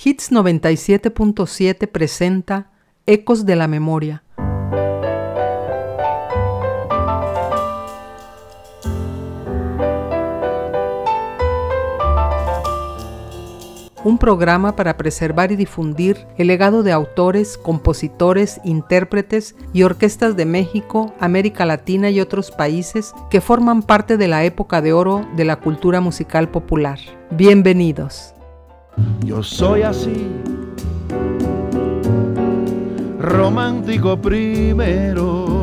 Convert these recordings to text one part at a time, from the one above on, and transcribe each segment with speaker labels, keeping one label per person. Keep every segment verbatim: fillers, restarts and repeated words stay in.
Speaker 1: Hits noventa y siete punto siete presenta Ecos de la Memoria. Un programa para preservar y difundir el legado de autores, compositores, intérpretes y orquestas de México, América Latina y otros países que forman parte de la época de oro de la cultura musical popular. Bienvenidos.
Speaker 2: Yo soy así, romántico primero.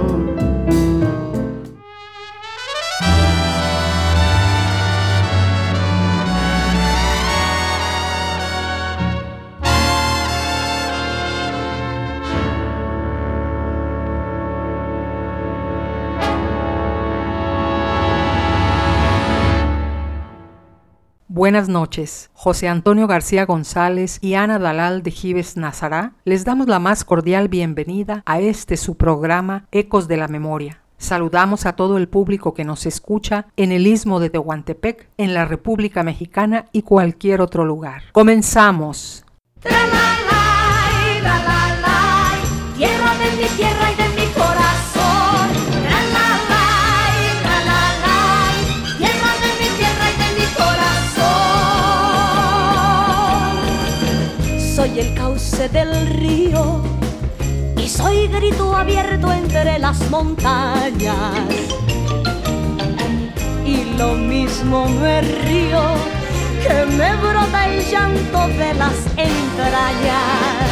Speaker 1: Buenas noches. José Antonio García González y Ana Dalal de Gives Nazará les damos la más cordial bienvenida a este su programa Ecos de la Memoria. Saludamos a todo el público que nos escucha en el Istmo de Tehuantepec, en la República Mexicana y cualquier otro lugar. ¡Comenzamos!
Speaker 3: Tra-la-lai, tra-la-lai, tierra de mi tierra y de mi corazón. Tra-la-lai, tra-la-lai, tierra de mi tierra y de mi corazón. Soy el cauce del río y soy grito abierto entre las montañas. Y lo mismo me río que me brota el llanto de las entrañas,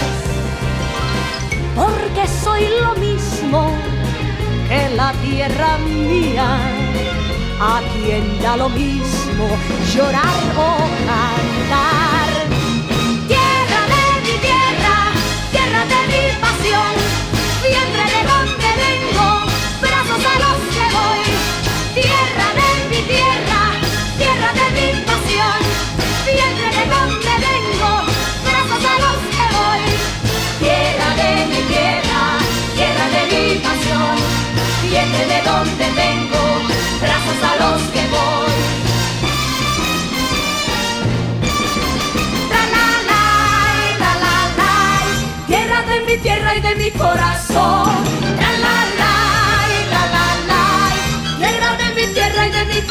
Speaker 3: porque soy lo mismo que la tierra mía, a quien da lo mismo llorar o cantar. Tierra de mi tierra, tierra de mi pasión, vientre de donde vengo, brazos a los que voy. Tierra de mi tierra, tierra de mi pasión, vientre de donde vengo, brazos a los que voy. Tierra de mi tierra, tierra de mi pasión, vientre de donde vengo, brazos a los que voy. Tra-la-lai, tra-la-lai, tierra de mi tierra y de mi corazón. Tra-la-lai, tra-la-lai, tierra de mi tierra y de mi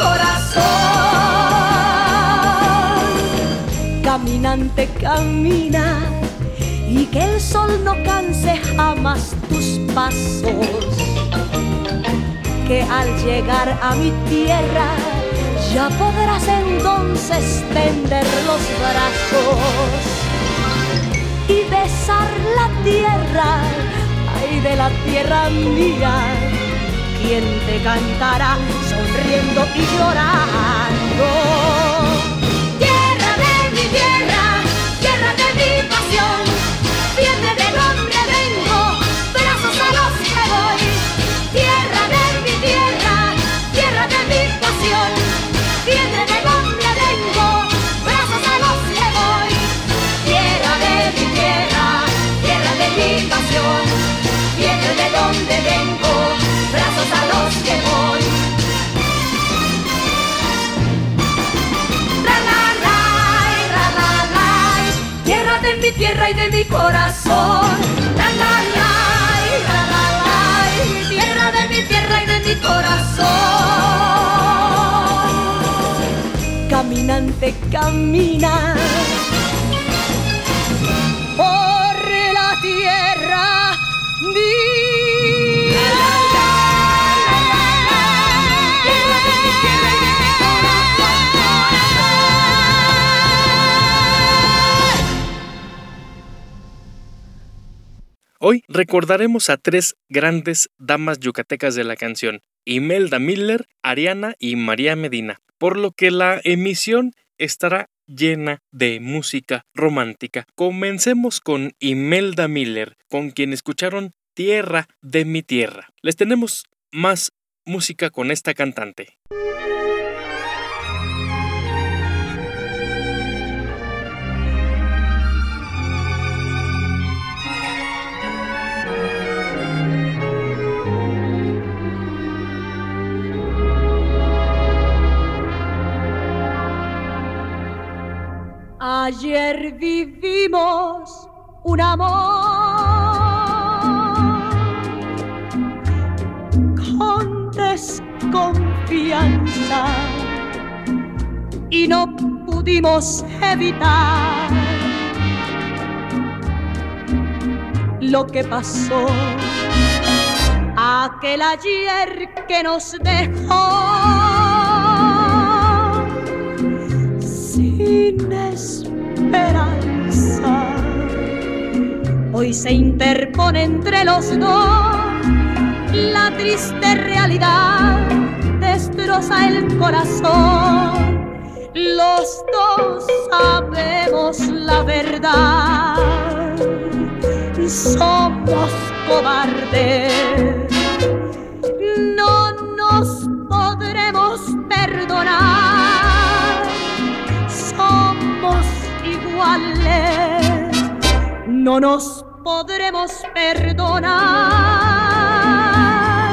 Speaker 3: corazón. Caminante, camina, y que el sol no canse jamás tus pasos, que al llegar a mi tierra ya podrás entonces tender los brazos y besar la tierra, ay de la tierra mía, quien te cantará sonriendo y llorando. Tierra de mi tierra, tierra de mi pasión, vientre de donde vengo, brazos a los que voy. Tierra de mi tierra, tierra de mi pasión, vientre de donde vengo, brazos a los que voy. Tierra de mi tierra, tierra de mi pasión, vientre de donde vengo, brazos a los que voy. Tra-la-lai, tra-la-lai, tierra de mi tierra y de mi corazón. Tra-la-lai, tra-la-lai, tierra de mi tierra y de mi corazón. Caminante, camina por la tierra mía.
Speaker 4: Hoy recordaremos a tres grandes damas yucatecas de la canción, Imelda Miller, Ariana y María Medina, por lo que la emisión estará llena de música romántica. Comencemos con Imelda Miller, con quien escucharon Tierra de mi tierra. Les tenemos más música con esta cantante.
Speaker 3: Ayer viví vivimos un amor con desconfianza y no pudimos evitar lo que pasó aquel ayer que nos dejó sin esperanza. Hoy se interpone entre los dos, la triste realidad destroza el corazón. Los dos sabemos la verdad, somos cobardes, no nos podremos perdonar, somos iguales, no nos podremos perdonar.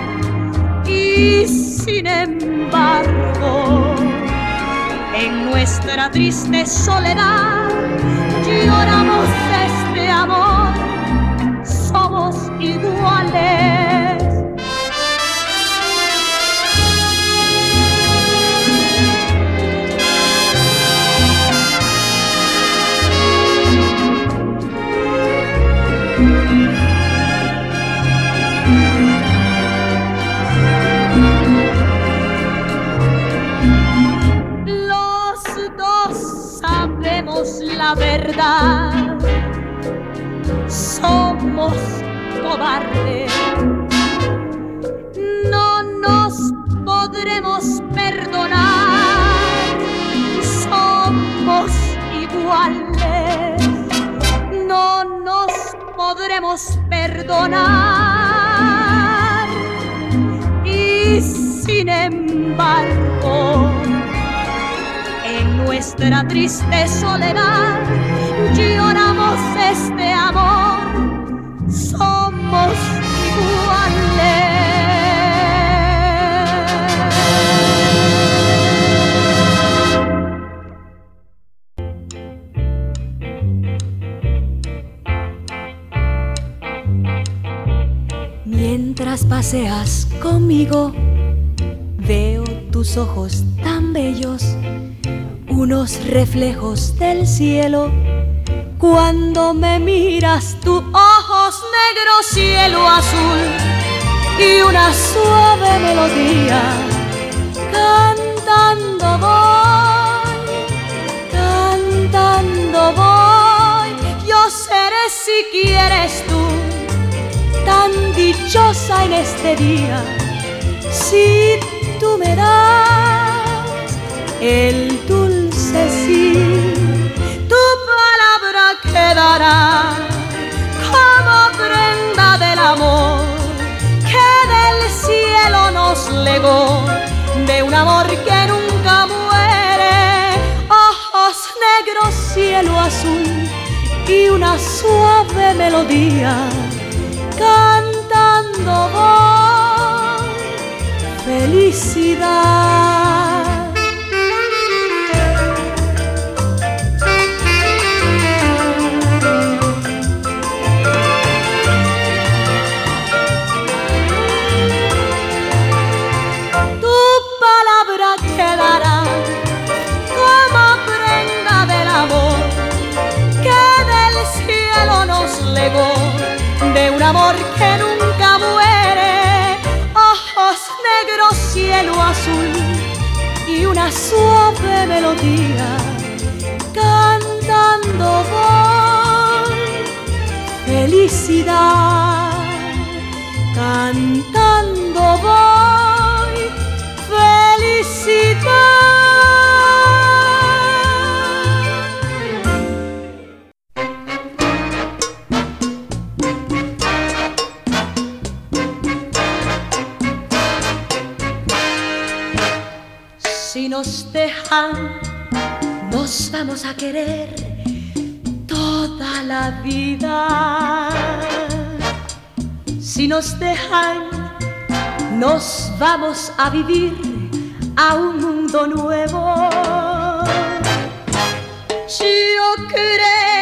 Speaker 3: Y sin embargo, en nuestra triste soledad lloramos este amor, somos iguales. La verdad, somos cobardes, no nos podremos perdonar, somos iguales, no nos podremos perdonar. Y sin embargo, nuestra triste soledad lloramos este amor, somos iguales.
Speaker 5: Mientras paseas conmigo, veo tus ojos tan bellos, unos reflejos del cielo. Cuando me miras, tus ojos negros, cielo azul y una suave melodía. Cantando voy, cantando voy. Yo seré, si quieres tú, tan dichosa en este día, si tú me das el dulce sí. Tu palabra quedará como prenda del amor que del cielo nos legó, de un amor que nunca muere. Ojos negros, cielo azul y una suave melodía. Cantando voy, felicidad. De un amor que nunca muere. Ojos negros, cielo azul y una suave melodía. Cantando voy, felicidad. Cantando voy, felicidad. Si nos dejan, nos vamos a querer toda la vida. Si nos dejan, nos vamos a vivir a un mundo nuevo. Yo creo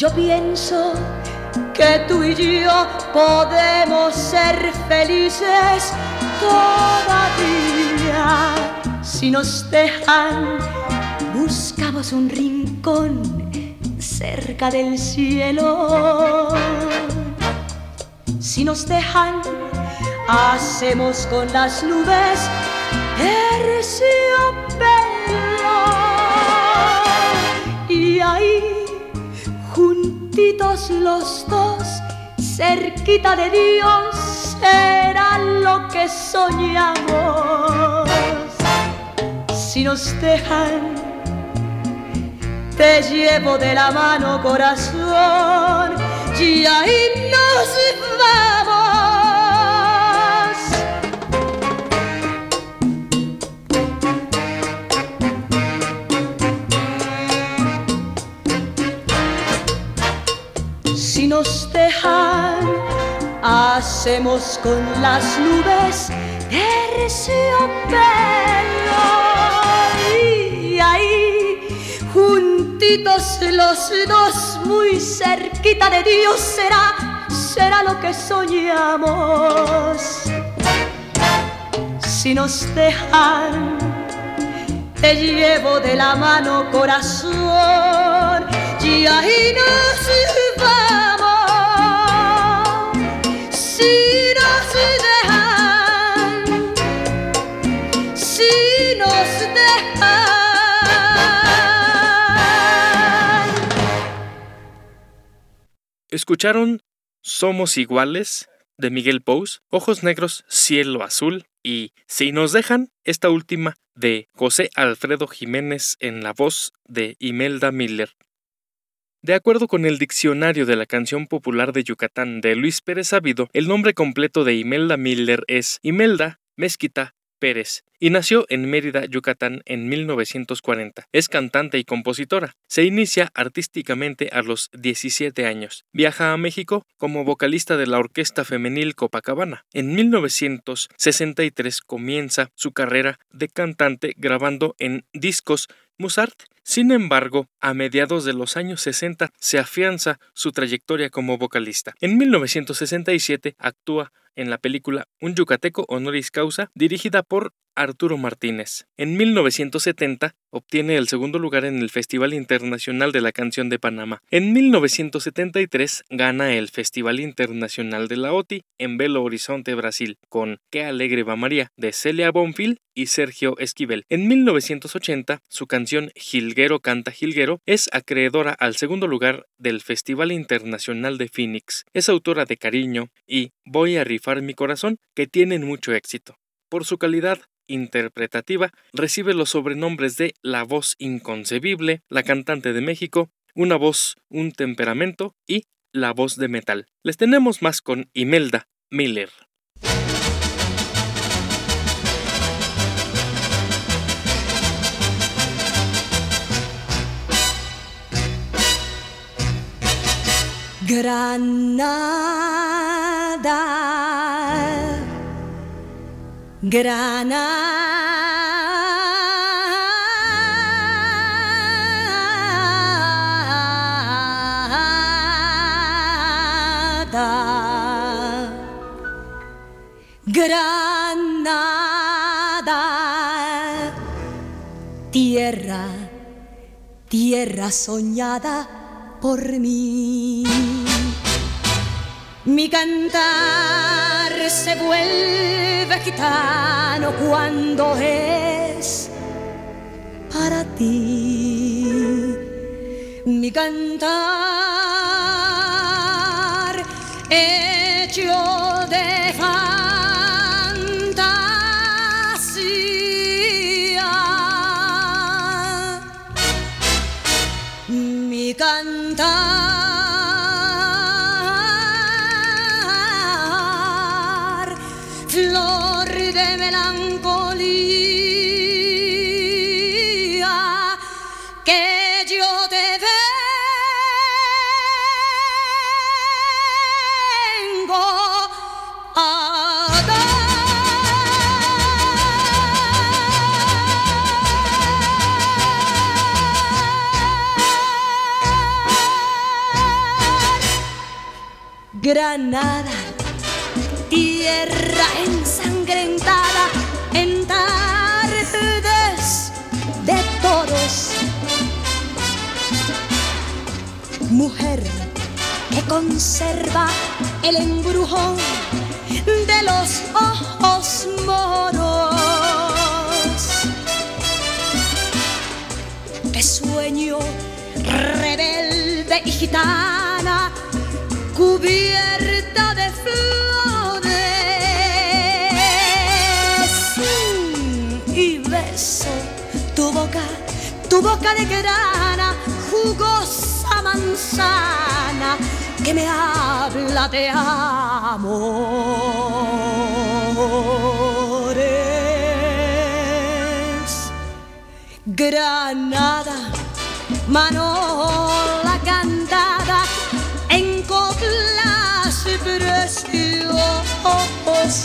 Speaker 3: yo pienso que tú y yo podemos ser felices todavía. Si nos dejan, buscamos un rincón cerca del cielo. Si nos dejan, hacemos con las nubes terciopelo. Y ahí, juntitos los dos, cerquita de Dios, será lo que soñamos. Si nos dejan, te llevo de la mano, corazón, y ahí nos vamos. Si nos dejan, hacemos con las nubes terciopelo. Y ahí, juntitos los dos, muy cerquita de Dios, será, será lo que soñamos. Si nos dejan, te llevo de la mano, corazón, y ahí nos vamos. Si nos dejan, si nos dejan.
Speaker 4: Escucharon Somos Iguales de Miguel Pous, Ojos Negros, Cielo Azul y Si nos dejan, esta última de José Alfredo Jiménez en la voz de Imelda Miller. De acuerdo con el Diccionario de la Canción Popular de Yucatán de Luis Pérez Sabido, el nombre completo de Imelda Miller es Imelda Mezquita Pérez y nació en Mérida, Yucatán en mil novecientos cuarenta. Es cantante y compositora. Se inicia artísticamente a los diecisiete años. Viaja a México como vocalista de la Orquesta Femenil Copacabana. En mil novecientos sesenta y tres comienza su carrera de cantante grabando en discos Musart. Sin embargo, a mediados de los años sesenta se afianza su trayectoria como vocalista. En mil novecientos sesenta y siete actúa en la película Un yucateco honoris causa, dirigida por Arturo Martínez. En mil novecientos setenta obtiene el segundo lugar en el Festival Internacional de la Canción de Panamá. En mil novecientos setenta y tres gana el Festival Internacional de la O T I en Belo Horizonte, Brasil, con Qué alegre va María, de Celia Bonfil y Sergio Esquivel. En mil novecientos ochenta, su canción Jilguero canta Jilguero es acreedora al segundo lugar del Festival Internacional de Phoenix. Es autora de Cariño y Voy a rifar mi corazón, que tienen mucho éxito. Por su calidad interpretativa, recibe los sobrenombres de La Voz Inconcebible, La Cantante de México, Una Voz, Un Temperamento y La Voz de Metal. Les tenemos más con Imelda Miller.
Speaker 3: Granada, Granada, Granada, tierra, tierra soñada por mí. Mi cantar se vuelve gitano cuando es para ti. Mi cantar hecho de fantasía. Mi cantar flor de melancolía, que yo te vengo a dar. Granada, tierra ensangrentada en tardes de toros. Mujer que conserva el embrujo de los ojos moros. Que sueño rebelde y gitana cubierta de flores. Y beso tu boca, tu boca de grana, jugosa manzana que me habla de amores. Granada, Manola cantada en coplas preciosas.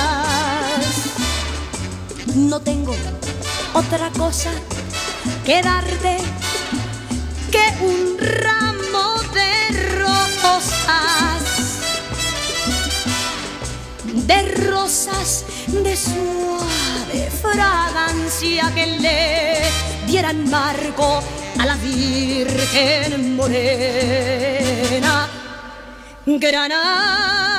Speaker 3: No tengo otra cosa que darte que un ramo de rosas, de rosas de suave fragancia que le dieran marco a la Virgen morena. Granada,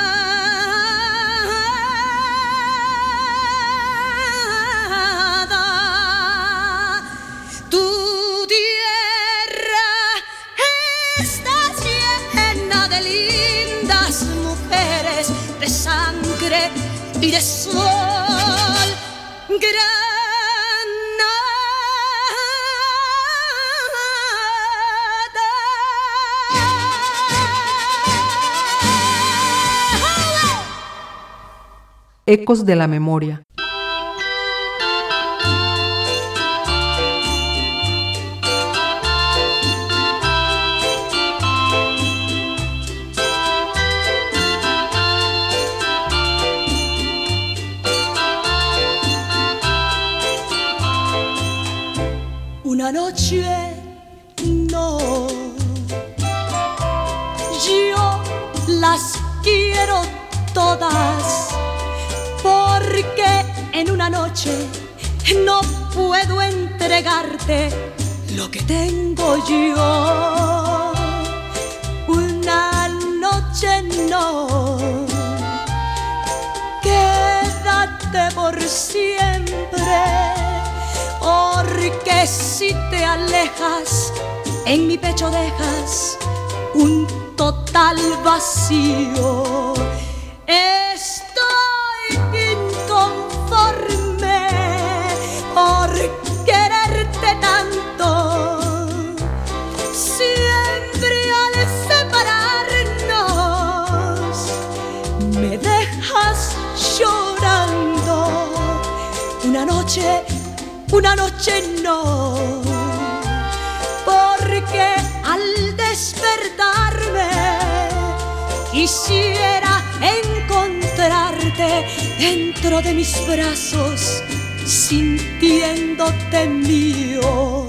Speaker 3: tu tierra está llena de lindas mujeres, de sangre y de sol. Granada,
Speaker 1: Ecos de la memoria.
Speaker 3: Una noche no, yo las quiero todas, porque en una noche no puedo entregarte lo que tengo yo. Una noche no, quédate por siempre, porque si te alejas, en mi pecho dejas un total vacío. Estoy inconforme por quererte tanto. Siempre al separarnos me dejas llorando. Una noche, una noche no, porque al despertarme quisiera encontrarte dentro de mis brazos, sintiéndote mío.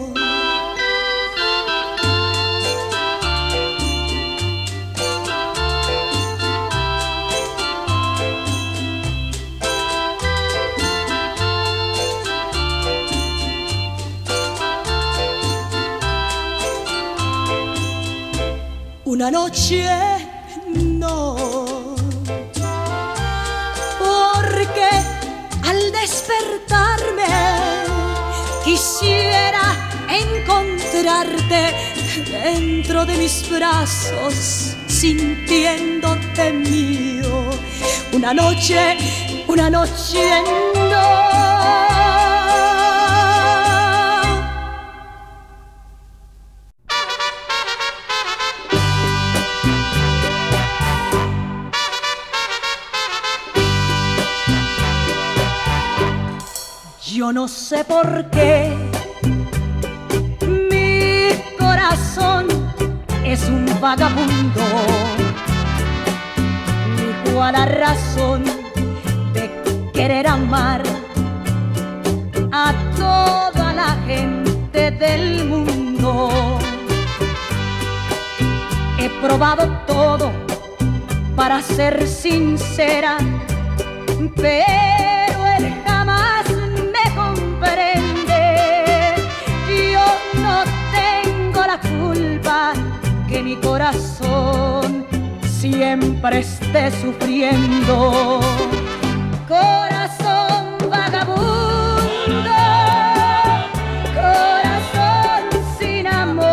Speaker 3: Una noche no, porque al despertarme quisiera encontrarte dentro de mis brazos, sintiéndote mío. Una noche, una noche no. Yo no sé por qué mi corazón es un vagabundo, ni cuál la razón de querer amar a toda la gente del mundo. He probado todo para ser sincera, pero él jamás me comprende. Yo no tengo la culpa que mi corazón siempre esté sufriendo. Corazón vagabundo, corazón sin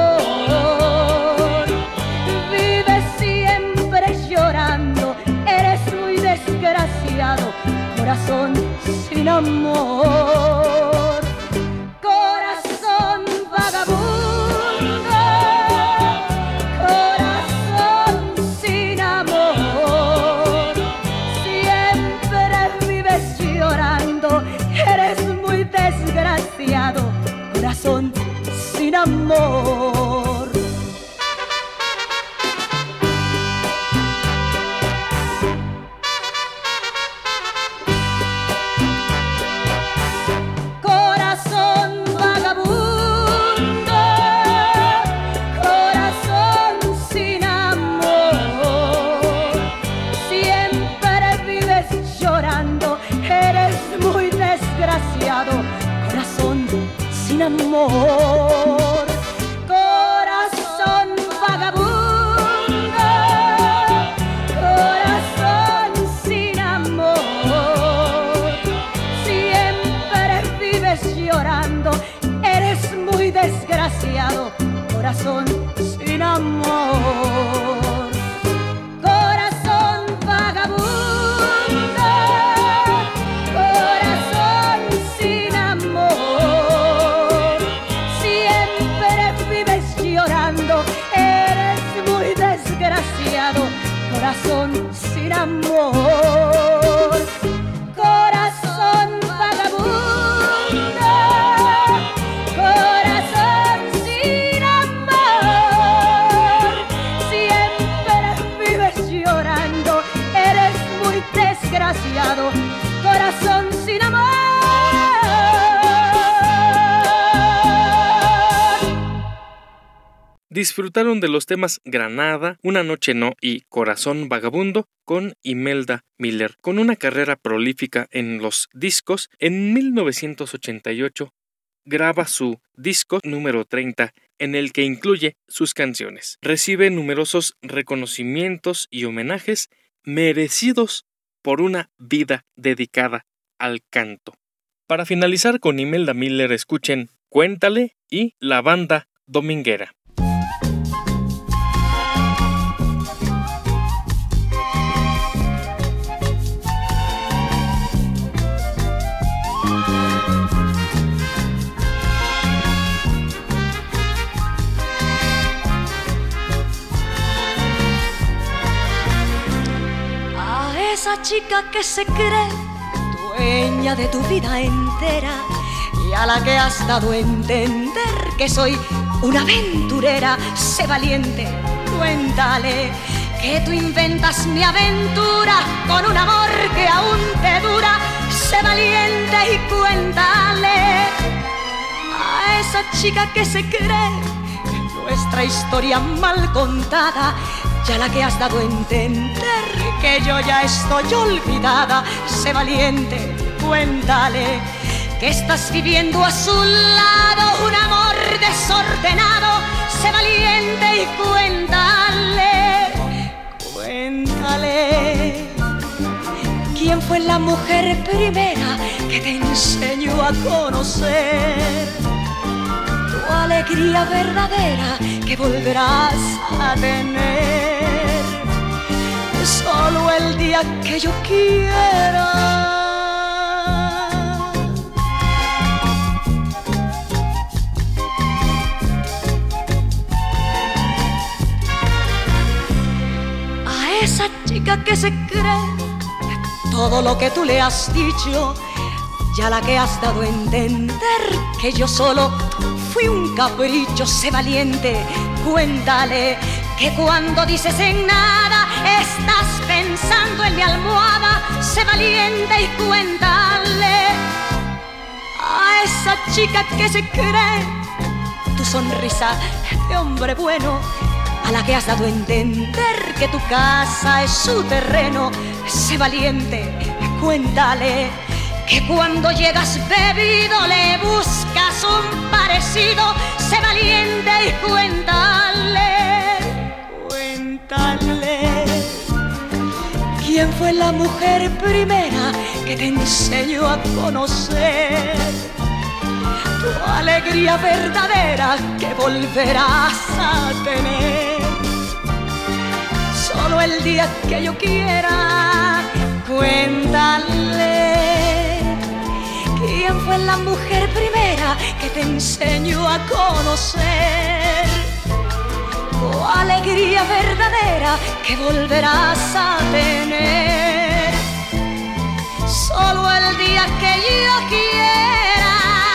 Speaker 3: amor, vives siempre llorando, eres muy desgraciado, corazón sin amor. Corazón vagabundo, corazón sin amor, siempre vives llorando, eres muy desgraciado, corazón sin amor. Corazón vagabundo, corazón sin amor, siempre vives llorando, eres muy desgraciado, corazón sin amor. Corazón vagabundo, corazón sin amor, siempre vives llorando, eres muy desgraciado, corazón sin amor. Corazón vagabundo, corazón sin amor, siempre vives llorando, eres muy desgraciado, corazón sin amor. Corazón vagabundo, corazón sin amor, siempre vives llorando, eres muy desgraciado, corazón sin amor.
Speaker 4: Disfrutaron de los temas Granada, Una noche no y Corazón vagabundo con Imelda Miller. Con una carrera prolífica en los discos, en mil novecientos ochenta y ocho graba su disco número treinta, en el que incluye sus canciones. Recibe numerosos reconocimientos y homenajes merecidos por una vida dedicada al canto. Para finalizar con Imelda Miller, escuchen Cuéntale y La Banda Dominguera.
Speaker 3: A esa chica que se cree dueña de tu vida entera y a la que has dado a entender que soy una aventurera, sé valiente, cuéntale que tú inventas mi aventura con un amor que aún te dura, sé valiente y cuéntale a esa chica que se cree nuestra historia mal contada y a la que has dado a entender que yo ya estoy olvidada, sé valiente, cuéntale que estás viviendo a su lado un amor desordenado, sé valiente y cuéntale, cuéntale quién fue la mujer primera que te enseñó a conocer tu alegría verdadera que volverás a tener solo el día que yo quiera. A esa chica que se cree todo lo que tú le has dicho y a la que has dado a entender que yo solo fui un capricho, sé valiente, cuéntale que cuando dices en nada estás pensando en mi almohada, sé valiente y cuéntale a esa chica que se cree tu sonrisa de hombre bueno, a la que has dado a entender que tu casa es su terreno. Sé valiente, cuéntale que cuando llegas bebido le buscas un parecido. Sé valiente y cuéntale, cuéntale quién fue la mujer primera que te enseñó a conocer tu alegría verdadera que volverás a tener. Solo el día que yo quiera, cuéntale quién fue la mujer primera que te enseñó a conocer tu alegría verdadera que volverás a tener. Solo el día que yo quiera.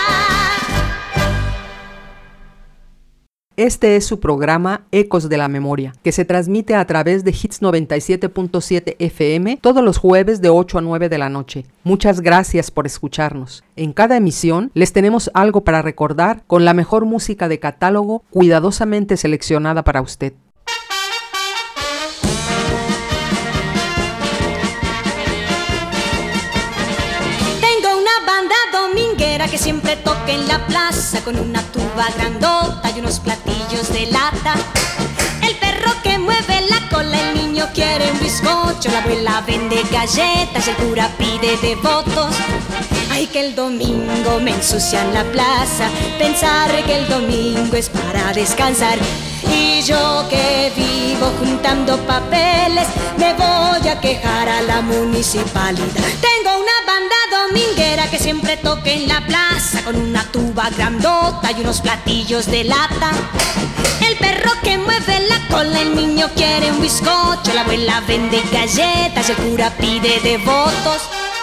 Speaker 1: Este es su programa Ecos de la Memoria, que se transmite a través de Hits noventa y siete punto siete F M todos los jueves de ocho a nueve de la noche. Muchas gracias por escucharnos. En cada emisión les tenemos algo para recordar con la mejor música de catálogo cuidadosamente seleccionada para usted.
Speaker 3: Que siempre toca en la plaza con una tuba grandota y unos platillos de lata. El perro que mueve la cola, el niño quiere un bizcocho, la abuela vende galletas, el cura pide devotos. Ay, que el domingo me ensucian la plaza, pensar que el domingo es para descansar. Y yo que vivo juntando papeles, me voy a quejar a la municipalidad. Tengo una banda dominguera que siempre toca en la plaza con una tuba grandota y unos platillos de lata. El perro que mueve la cola, el niño quiere un bizcocho, la abuela vende galletas, el cura pide devotos.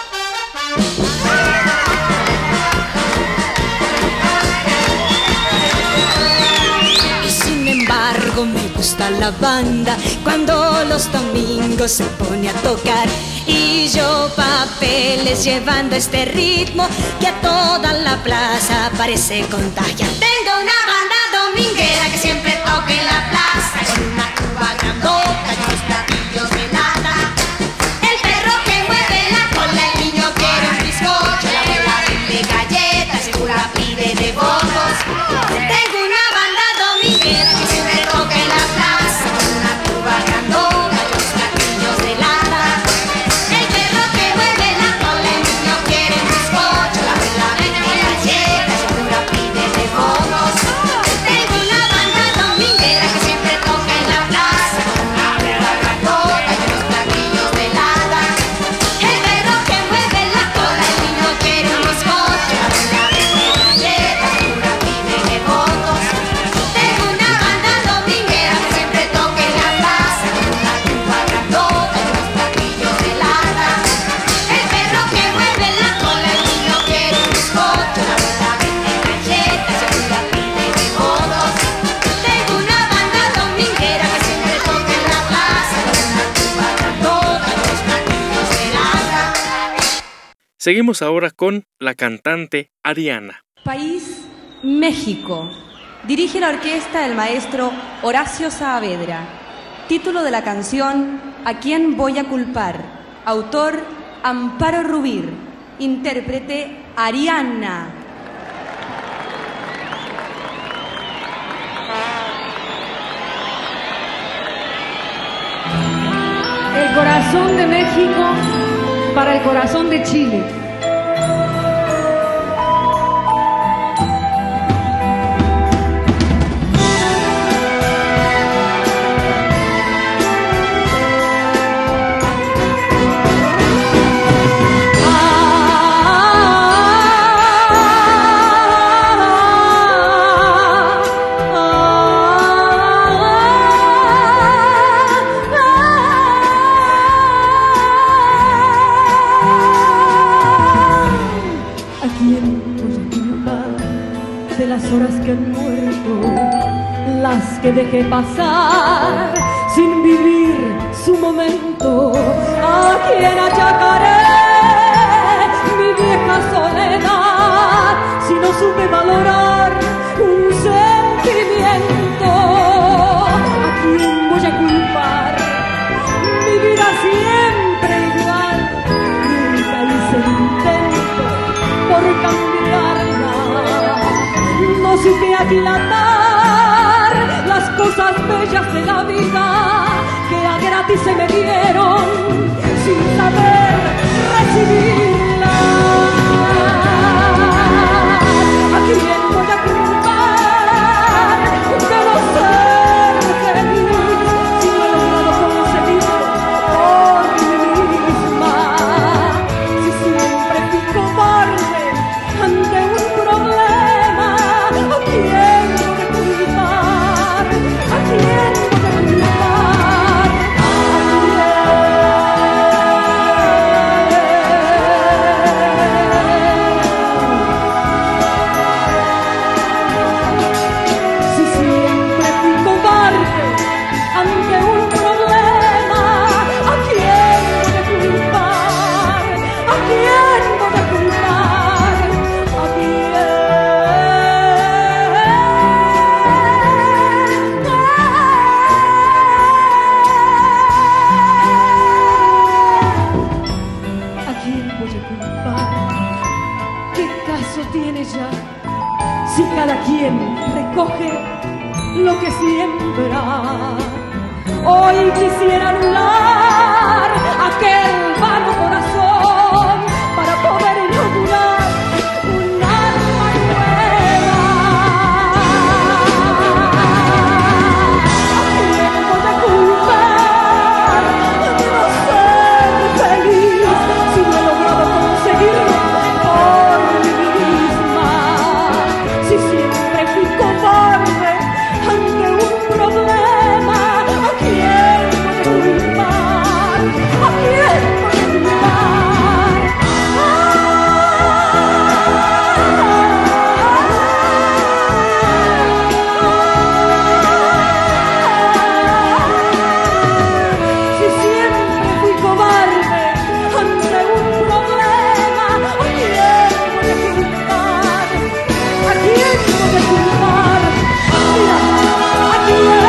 Speaker 3: Me gusta la banda cuando los domingos se pone a tocar. Y yo papeles llevando este ritmo que a toda la plaza parece contagiar. Tengo una banda dominguera que siempre toca en la plaza con una tuba grandota y unos platillos de lata. El perro que mueve la cola, el niño quiere un bizcocho, la abuela vende galletas, el cura pide devotos. Tengo una banda dominguera que siempre toca en la plaza con una tuba grandota y unos platillos de lata. El perro que mueve la cola, el niño quiere un bizcocho, la abuela vende galletas, el cura pide devotos. Tengo una banda dominguera que siempre toca en la plaza con una tuba grandota y unos platillos de lata. El perro que mueve la cola, el niño quiere un bizcocho, la abuela vende galletas, el cura pide devotos. Tengo una banda dominguera que siempre toca en la plaza con una tuba grandota y unos platillos de lata. El perro que mueve la cola, el niño quiere un bizcocho, la abuela vende galletas, el cura pide devotos. Tengo una banda dominguera que siempre toca en la plaza con una tuba grandota y unos platillos de lata.
Speaker 4: Seguimos ahora con la cantante Ariana.
Speaker 6: País México. Dirige la orquesta el maestro Horacio Saavedra. Título de la canción ¿A quién voy a culpar? Autor Amparo Rubir. Intérprete Ariana.
Speaker 7: El corazón de México para el corazón de Chile. Que dejé pasar sin vivir su momento. ¿A quién achacaré mi vieja soledad si no supe valorar un sentimiento? ¿A quién
Speaker 3: dilatar las cosas bellas de la vida que a gratis se me dieron sin saber recibirlas. ¿A quién voy a culpar de no ser feliz si no he logrado conseguirlo por mí misma? Si siempre fui cobarde ante un problema, ¿a quién voy a culpar? ¿A quién voy a culpar? Si siempre fui cobarde ante un problema, ¿a quién voy a culpar? ¿A quién voy a culpar? ¿A quién? ¿A quién voy a culpar? ¿Qué caso tiene ya si cada quien recoge lo que siembra? Hoy quisiera anular aquel vano corazón para poder inaugurar un alma nueva. ¿A quién voy a culpar de no ser feliz si no he logrado conseguirlo por mí misma? Si siempre fui cobarde ante un problema, ¿a quién voy a culpar? ¿A quién voy a culpar? Si siempre fui cobarde ante un problema, ¿a quién voy a culpar? ¿A quién voy a culpar? Mira, ¿a quién?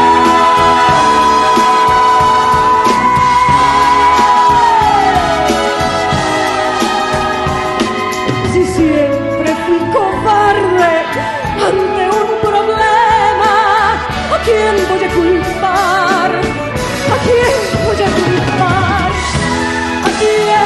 Speaker 3: Si siempre fui cobarde ante un problema, ¿a quién voy a culpar? ¿A quién voy a culpar? ¿A quién?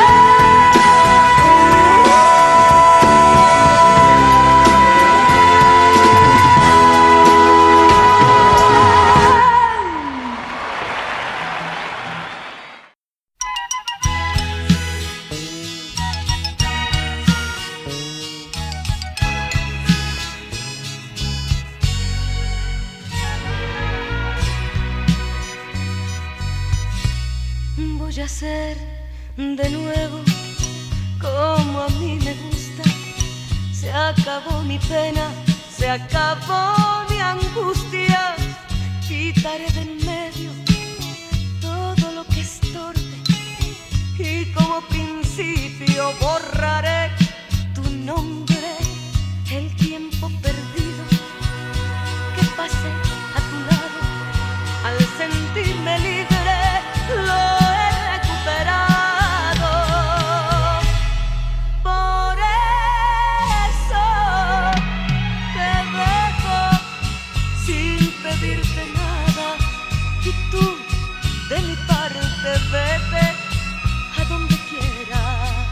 Speaker 5: Voy a ser de nuevo como a mí me gusta. Se acabó mi pena, se acabó mi angustia. Quitaré de en medio todo lo que estorbe y como principio borraré tu nombre, el tiempo perdido que pasé a tu lado. Al sentirme libre lo he recuperado. Por eso te dejo sin pedirte nada y tú de mi parte vete a donde quieras.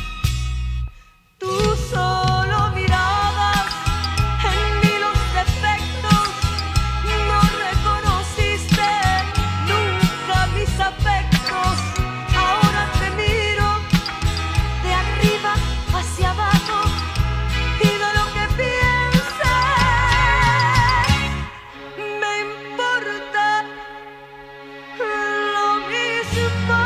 Speaker 5: Tú solo mirabas en mí los defectos, no reconociste nunca mis afectos. Ahora te miro de arriba hacia abajo y de lo que pienses me importa lo mismo.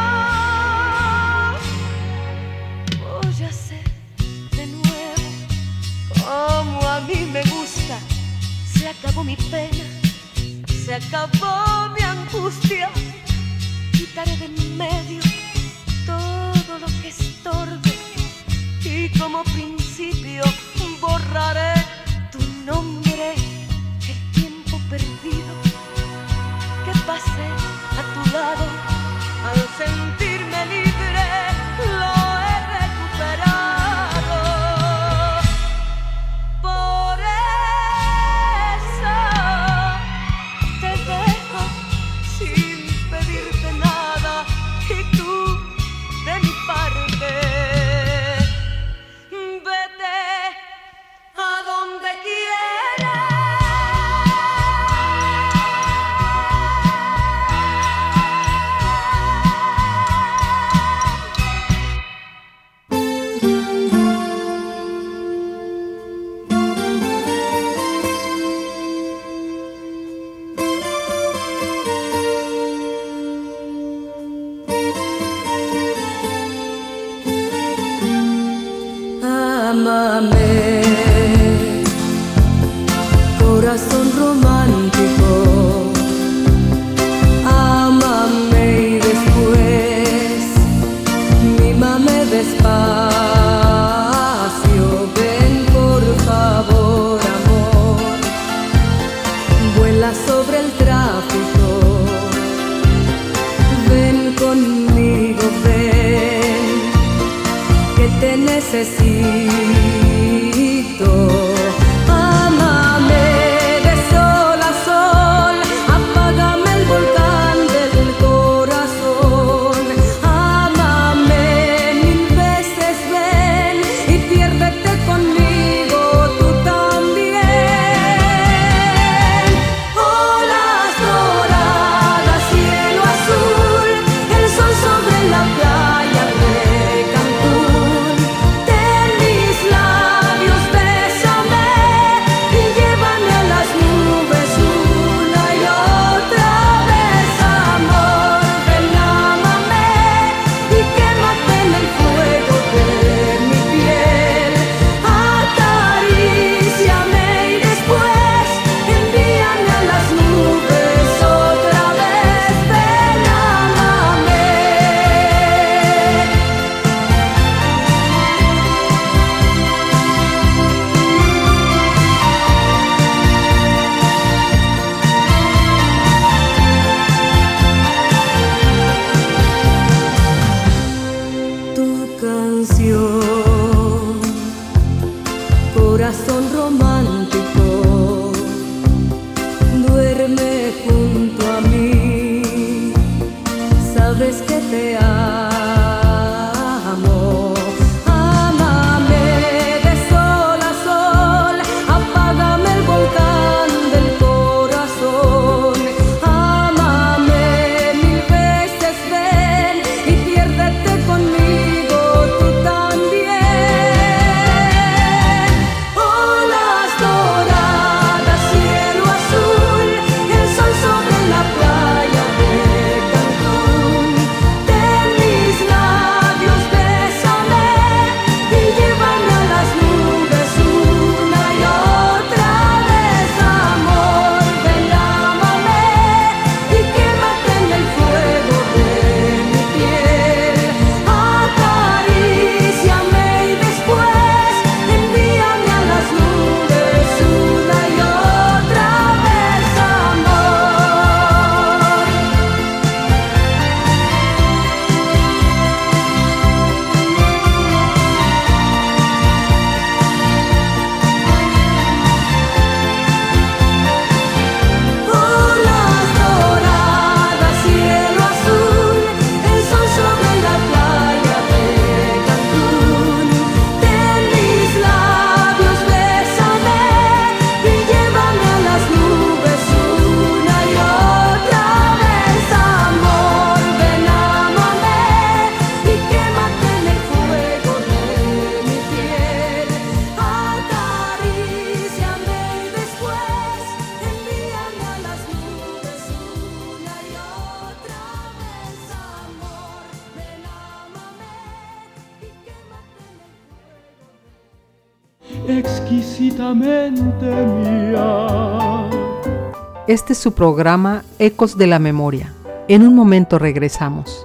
Speaker 5: Voy a ser de nuevo como a mí me gusta. Se acabó mi pena, se acabó mi angustia. Quitaré de en medio todo lo que estorbe y como principio borraré tu nombre, el tiempo perdido que pasé a tu lado. Al sentirme libre lo he recuperado. Por eso Ámame, corazón romántico, ámame y después mímame despacio. Ven por favor, amor, vuela sobre el tráfico. Ven conmigo, ven, que te necesito. Ámame de sol a sol, apágame el volcán del corazón. Ámame mil veces, ven y piérdete conmigo tú también. Olas doradas, cielo azul, el sol sobre la playa de Cancún. Ten mis labios, bésame y llévame a las nubes una y otra vez. Amor, ven, ámame y quémate en el fuego de mi piel. Acaríciame y después envíame a las nubes otra vez. Ven, ámame. Tu canción, corazón romántico, duerme junto a mí. Sabes que te amo. Ámame de sol a sol, apágame el volcán del corazón. Ámame mil veces, ven y piérdete conmigo tú también. Olas doradas, cielo azul, el sol sobre la playa de Cancún. Ten mis labios, bésame y llévame a las nubes una y otra vez. Amor, ven, ámame y quémate en el fuego de mi piel. Acaríciame y después envíame a las nubes una y otra vez. Amor. Olas doradas, cielo azul, el sol sobre la playa de Cancún. Ten mis labios, bésame y llévame a las nubes una y otra vez. Amor, ven, ámame y quémate en el fuego de mi piel. Acaríciame y después envíame a las nubes una y otra vez. Amor, ven, ámame y quémate en el fuego.
Speaker 2: exquisitamente mía.
Speaker 1: Este es su programa Ecos de la Memoria. En un momento regresamos.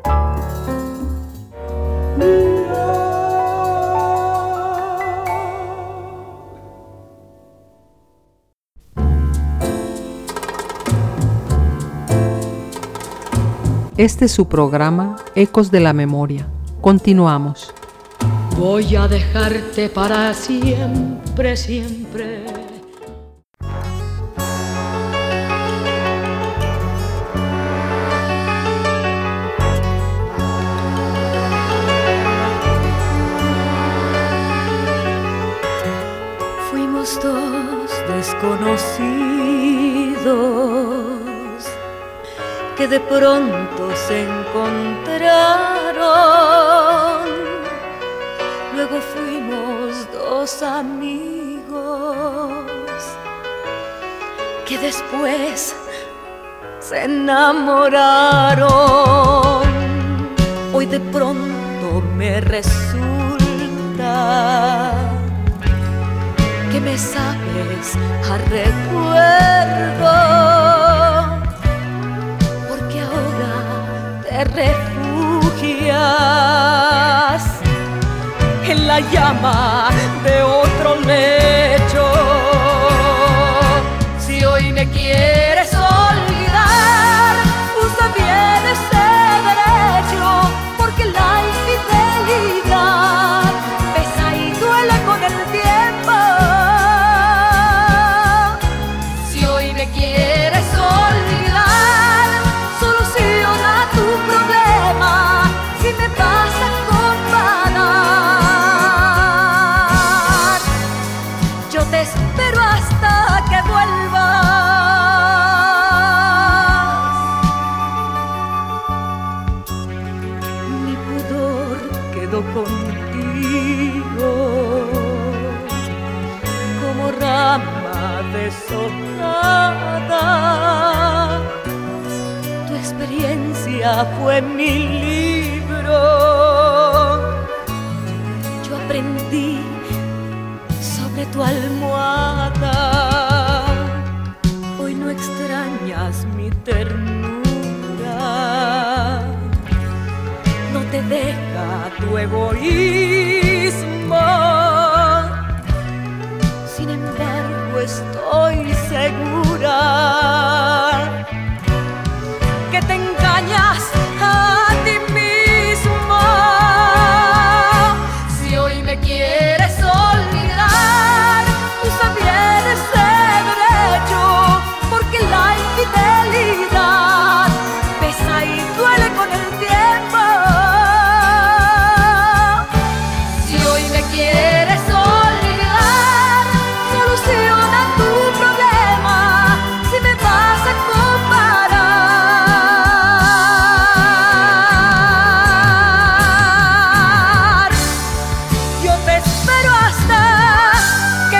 Speaker 1: Este es su programa Ecos de la Memoria. Continuamos.
Speaker 3: Voy a dejarte para siempre, siempre. Fuimos dos desconocidos que de pronto se encontraron. Luego fuimos dos amigos que después se enamoraron. Hoy de pronto me resulta que sabes a recuerdo, porque ahora te refugias en la llama de otro lecho. Si hoy me quieres olvidar, usa bien ese derecho, porque la infidelidad pesa y duele con el tiempo. Si hoy me quieres olvidar, soluciona tu problema si me vas a acompañar. Yo te espero hasta que vuelvas. Mi pudor quedó contigo como rama deshojada. Tu experiencia fue mi libro. Yo aprendí sobre tu almohada. Hoy no extrañas mi ternura, no te deja tu egoísmo. Sin embargo, estoy segura que te engañas a ti mismo. Si hoy me quieres olvidar, usa bien ese derecho, porque la infidelidad pesa y duele con el tiempo. Si hoy me quieres olvidar, soluciona tu problema si me vas a comparar. Yo te espero hasta que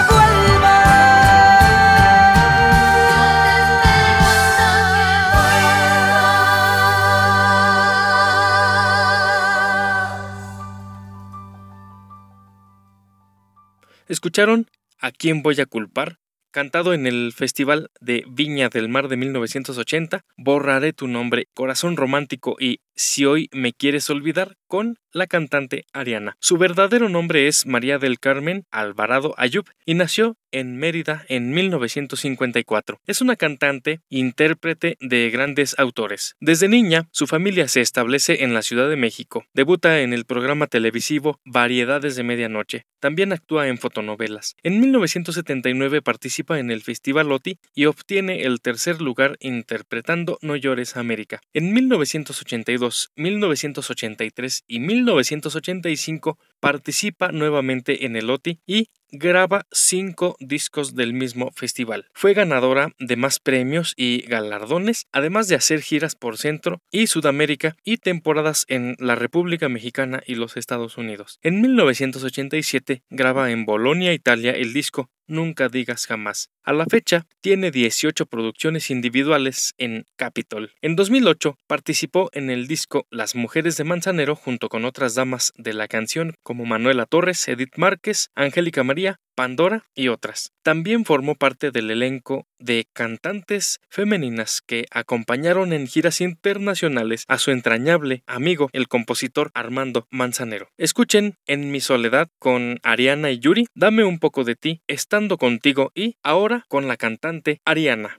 Speaker 4: Escucharon ¿A quién voy a culpar?, cantado en el Festival de Viña del Mar de mil novecientos ochenta, Borraré tu nombre, Corazón romántico y Si hoy me quieres olvidar, con la cantante Ariana. Su verdadero nombre es María del Carmen Alvarado Ayub y nació en Mérida en mil novecientos cincuenta y cuatro. Es una cantante, intérprete de grandes autores. Desde niña, su familia se establece en la Ciudad de México. Debuta en el programa televisivo Variedades de Medianoche. También actúa en fotonovelas. En mil novecientos setenta y nueve participa en el Festival OTI y obtiene el tercer lugar interpretando No llores América. En mil novecientos ochenta y dos, mil novecientos ochenta y tres y mil novecientos ochenta y cinco participa nuevamente en el OTI y graba cinco discos del mismo festival. Fue ganadora de más premios y galardones, además de hacer giras por Centro y Sudamérica y temporadas en la República Mexicana y los Estados Unidos. En mil novecientos ochenta y siete graba en Bolonia, Italia, el disco Nunca digas jamás. A la fecha, tiene dieciocho producciones individuales en Capitol. En dos mil ocho participó en el disco Las Mujeres de Manzanero junto con otras damas de la canción como Manuela Torres, Edith Márquez, Angélica María, Pandora y otras. También formó parte del elenco de cantantes femeninas que acompañaron en giras internacionales a su entrañable amigo, el compositor Armando Manzanero. Escuchen En mi soledad con Ariana y Yuri, Dame un poco de ti, Estando contigo y Ahora con la cantante Ariana.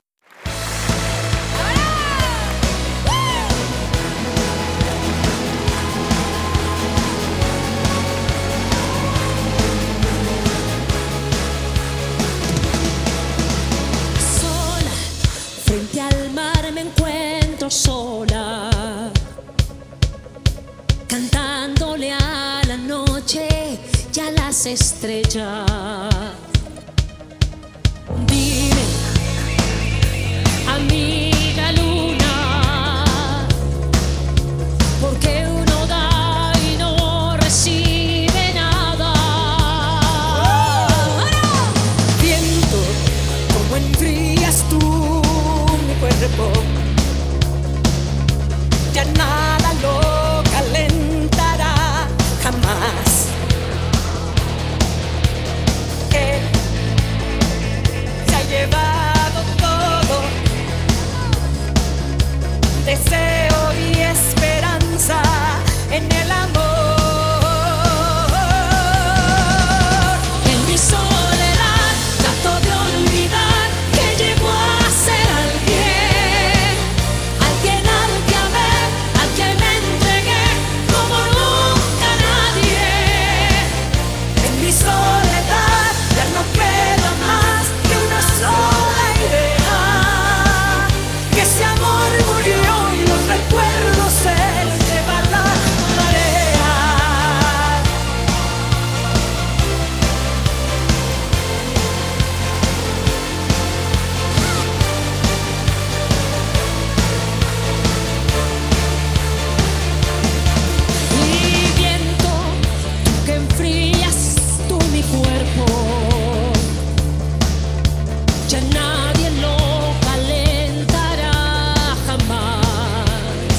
Speaker 3: Frente al mar me encuentro sola, cantándole a la noche y a las estrellas. Dime, amiga luna, ¿por qué uno da y no recibe nada? Viento, ¿cómo enfrías tú mi cuerpo? Ya nada lo calentará jamás. ¿Qué
Speaker 5: soledad ya no queda más que una sola idea, que ese amor murió y los recuerdos se los lleva la marea. Y viento, tú que enfrías tú mi cuerpo, ya nadie lo calentará jamás.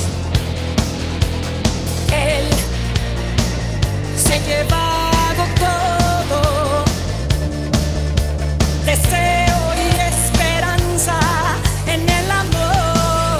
Speaker 5: Él se ha llevado todo, deseo y esperanza en el amor.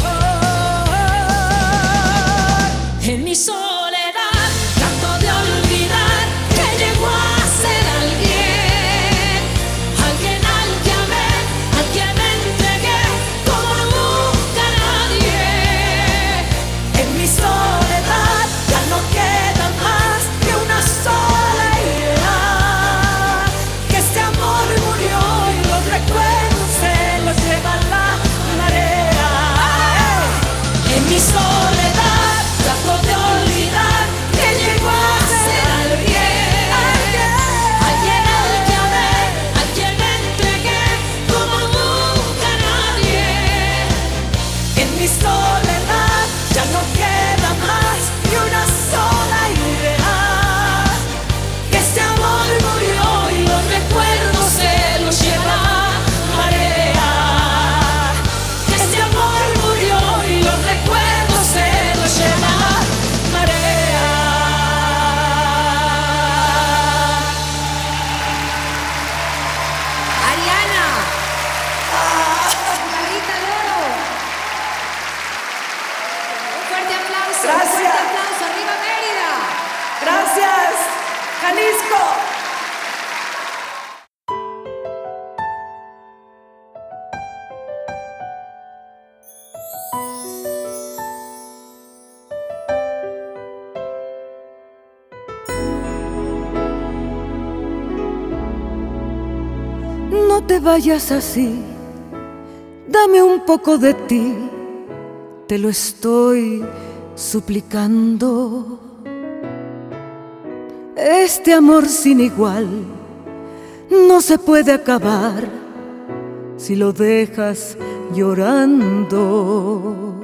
Speaker 5: En mi soledad trato de olvidar que llegó a ser alguien, alguien al que amé, al que me entregué como nunca nadie. En mi soledad ya no queda más que una sola idea, que este amor murió y los recuerdos se los lleva la marea. En mi soledad trato de olvidar que llegó a ser alguien, alguien al que amé, al que me entregué como nunca nadie. En mi soledad ya no queda más que una sola idea, que este amor murió y los recuerdos se los lleva marea. Que este amor murió y los recuerdos se los lleva marea.
Speaker 3: Ariana. Margarita Loro. Un fuerte aplauso.
Speaker 5: Gracias.
Speaker 3: Un fuerte aplauso. Arriba Mérida.
Speaker 5: Gracias, Jalisco.
Speaker 8: No te vayas así, dame un poco de ti, te lo estoy suplicando. Este amor sin igual no se puede acabar si lo dejas llorando.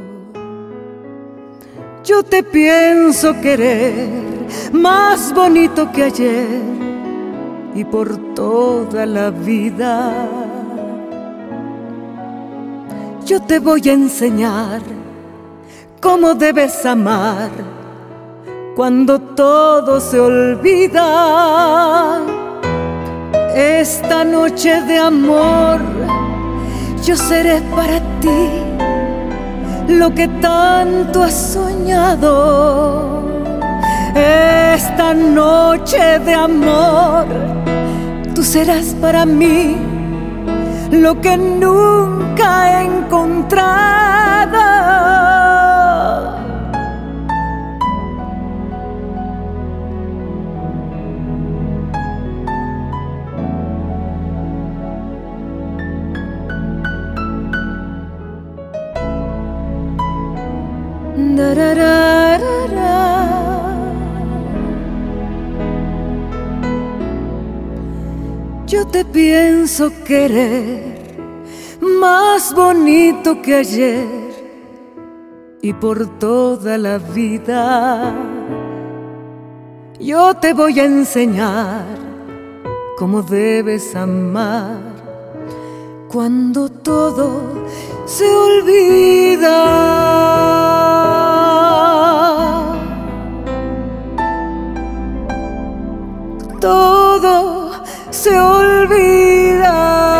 Speaker 8: Yo te pienso querer más bonito que ayer y por toda la vida. Yo te voy a enseñar cómo debes amar cuando todo se olvida. Esta noche de amor yo seré para ti lo que tanto has soñado. Esta noche de amor tú serás para mí lo que nunca he encontrado. Da, da, da, da, da. Yo te pienso querer más bonito que ayer y por toda la vida. Yo te voy a enseñar cómo debes amar cuando todo se olvida. Todo se olvida.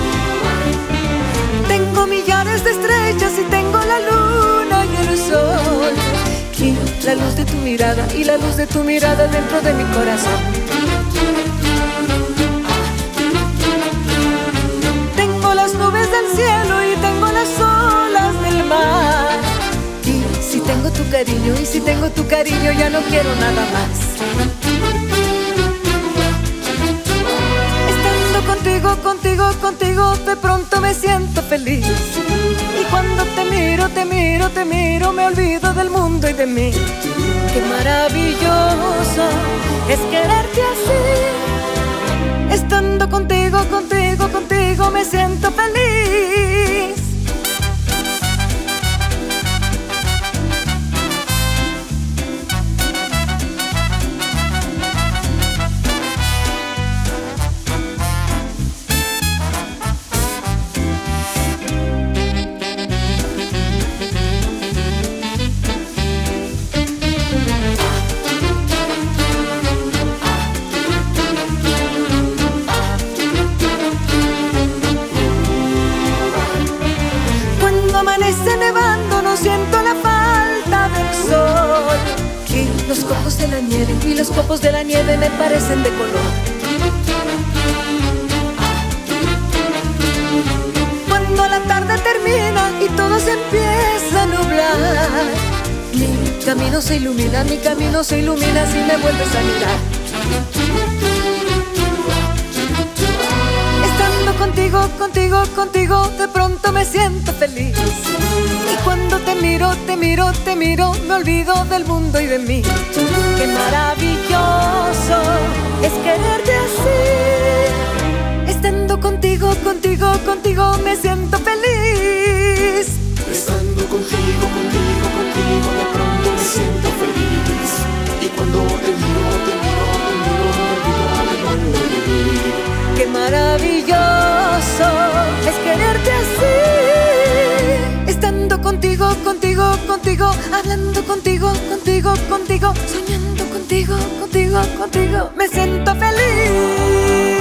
Speaker 8: Tengo millares de estrellas y tengo la luna y el sol. la luz de tu mirada y la luz de tu mirada dentro de mi corazón. Tengo las nubes del cielo y tengo las olas del mar. Y si tengo tu cariño, y si tengo tu cariño, ya no quiero nada más. Estando contigo, contigo, contigo, de pronto me siento feliz. Y cuando te miro, te miro, te miro, me olvido del mundo y de mí. Qué maravilloso es quererte así. Estando contigo, contigo, contigo, me siento feliz. Amanece nevando, no siento la falta del sol. Y los copos de la nieve, y los copos de la nieve me parecen de color. Cuando la tarde termina y todo se empieza a nublar, mi camino se ilumina, mi camino se ilumina si me vuelves a mirar. Contigo, contigo, contigo, de pronto me siento feliz. Y cuando te miro, te miro, te miro, me olvido del mundo y de mí. Qué maravilloso es quererte así. Estando contigo, contigo, contigo, me siento feliz.
Speaker 9: Estando contigo, contigo, contigo, de pronto me siento feliz. Y cuando te miro, te miro, te miro, me olvido del mundo y de mí.
Speaker 8: Qué maravilloso es quererte así. Estando contigo, contigo, contigo, hablando contigo, contigo, contigo, soñando contigo, contigo, contigo, me siento feliz.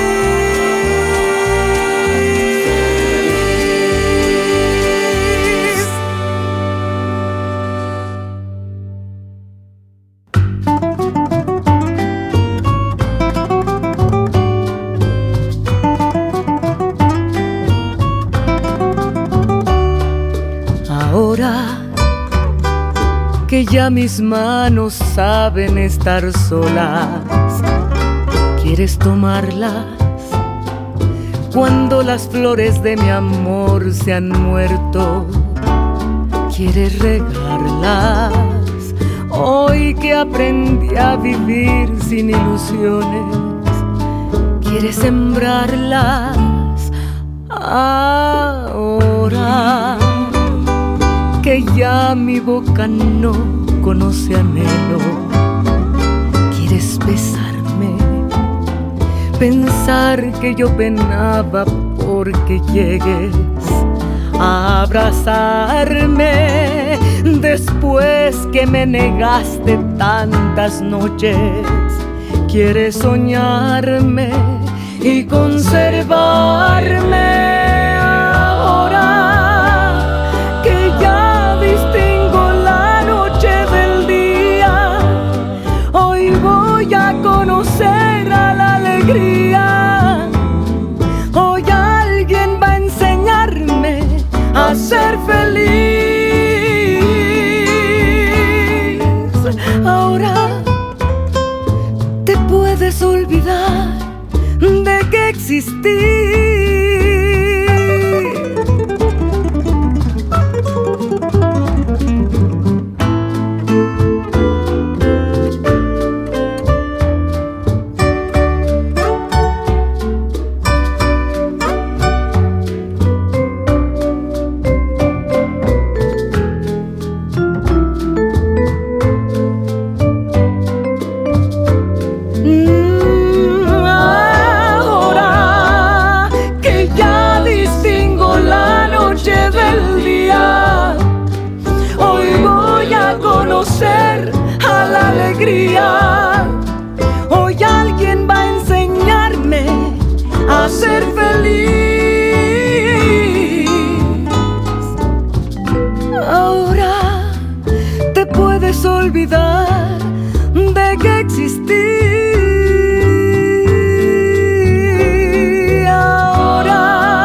Speaker 8: Ahora que ya mis manos saben estar solas, ¿quieres tomarlas? Cuando las flores de mi amor se han muerto, ¿quieres regarlas? Hoy que aprendí a vivir sin ilusiones, ¿quieres sembrarlas? Ahora que ya mi boca no conoce anhelo, ¿quieres besarme? Pensar que yo penaba porque llegues a abrazarme después que me negaste tantas noches. ¿Quieres soñarme y conservarme? Conocer a la alegría. Hoy alguien va a enseñarme a ser feliz. Ahora te puedes olvidar de que existí. Hoy alguien va a enseñarme a ser feliz. Ahora te puedes olvidar olvidar de que existí. Ahora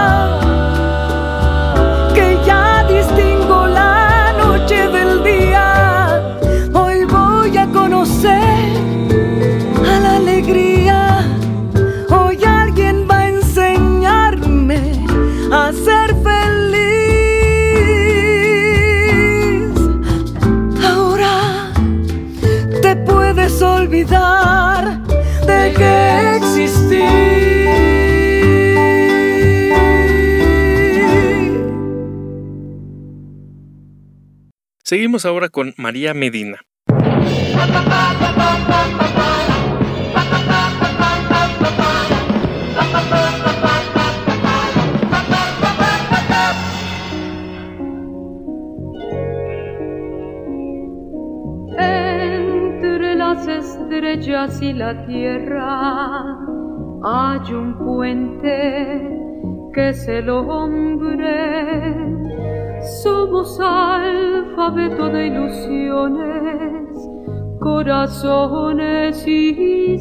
Speaker 8: que ya distingo la noche del día, hoy voy a conocer a la alegría. Hoy alguien va a enseñarme a ser feliz. Ahora te puedes olvidar de que existí.
Speaker 4: Seguimos ahora con María Medina.
Speaker 7: Entre las estrellas y la tierra hay un puente que es el hombre. Somos alfabeto de ilusiones, corazones y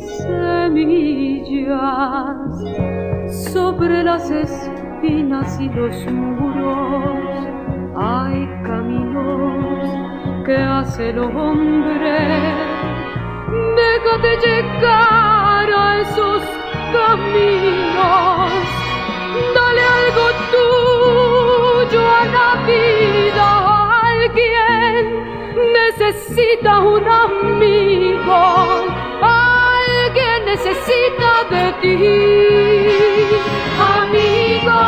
Speaker 7: semillas. Sobre las espinas y los muros hay caminos que hace el hombre. Déjate llegar a esos caminos, dale algo tuyo a la vida. Alguien necesita un amigo, alguien necesita de ti. Amigo,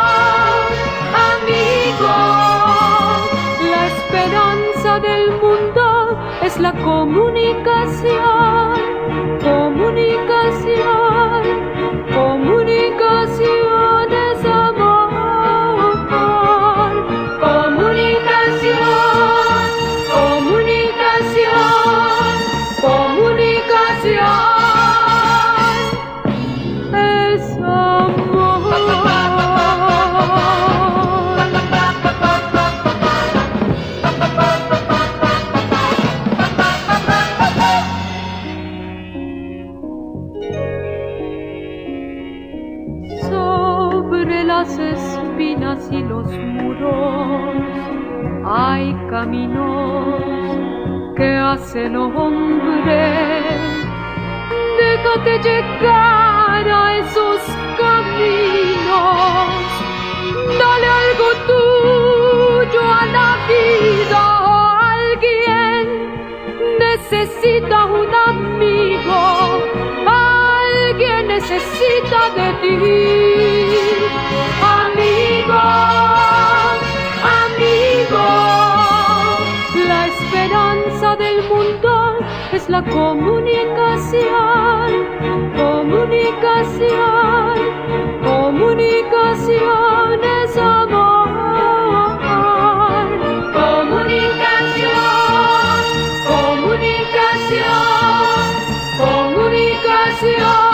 Speaker 7: amigo, la esperanza del mundo es la comunicación, comunicación, comunicación es amor, comunicación, comunicación, comunicación es amor. Las espinas y los muros hay caminos que hace el hombre. Déjate llegar a esos caminos, dale algo tuyo a la vida. Alguien necesita un amigo, alguien necesita de ti. Amigo, amigo, la esperanza del mundo es la comunicación, comunicación, comunicación es amor, comunicación, comunicación, comunicación.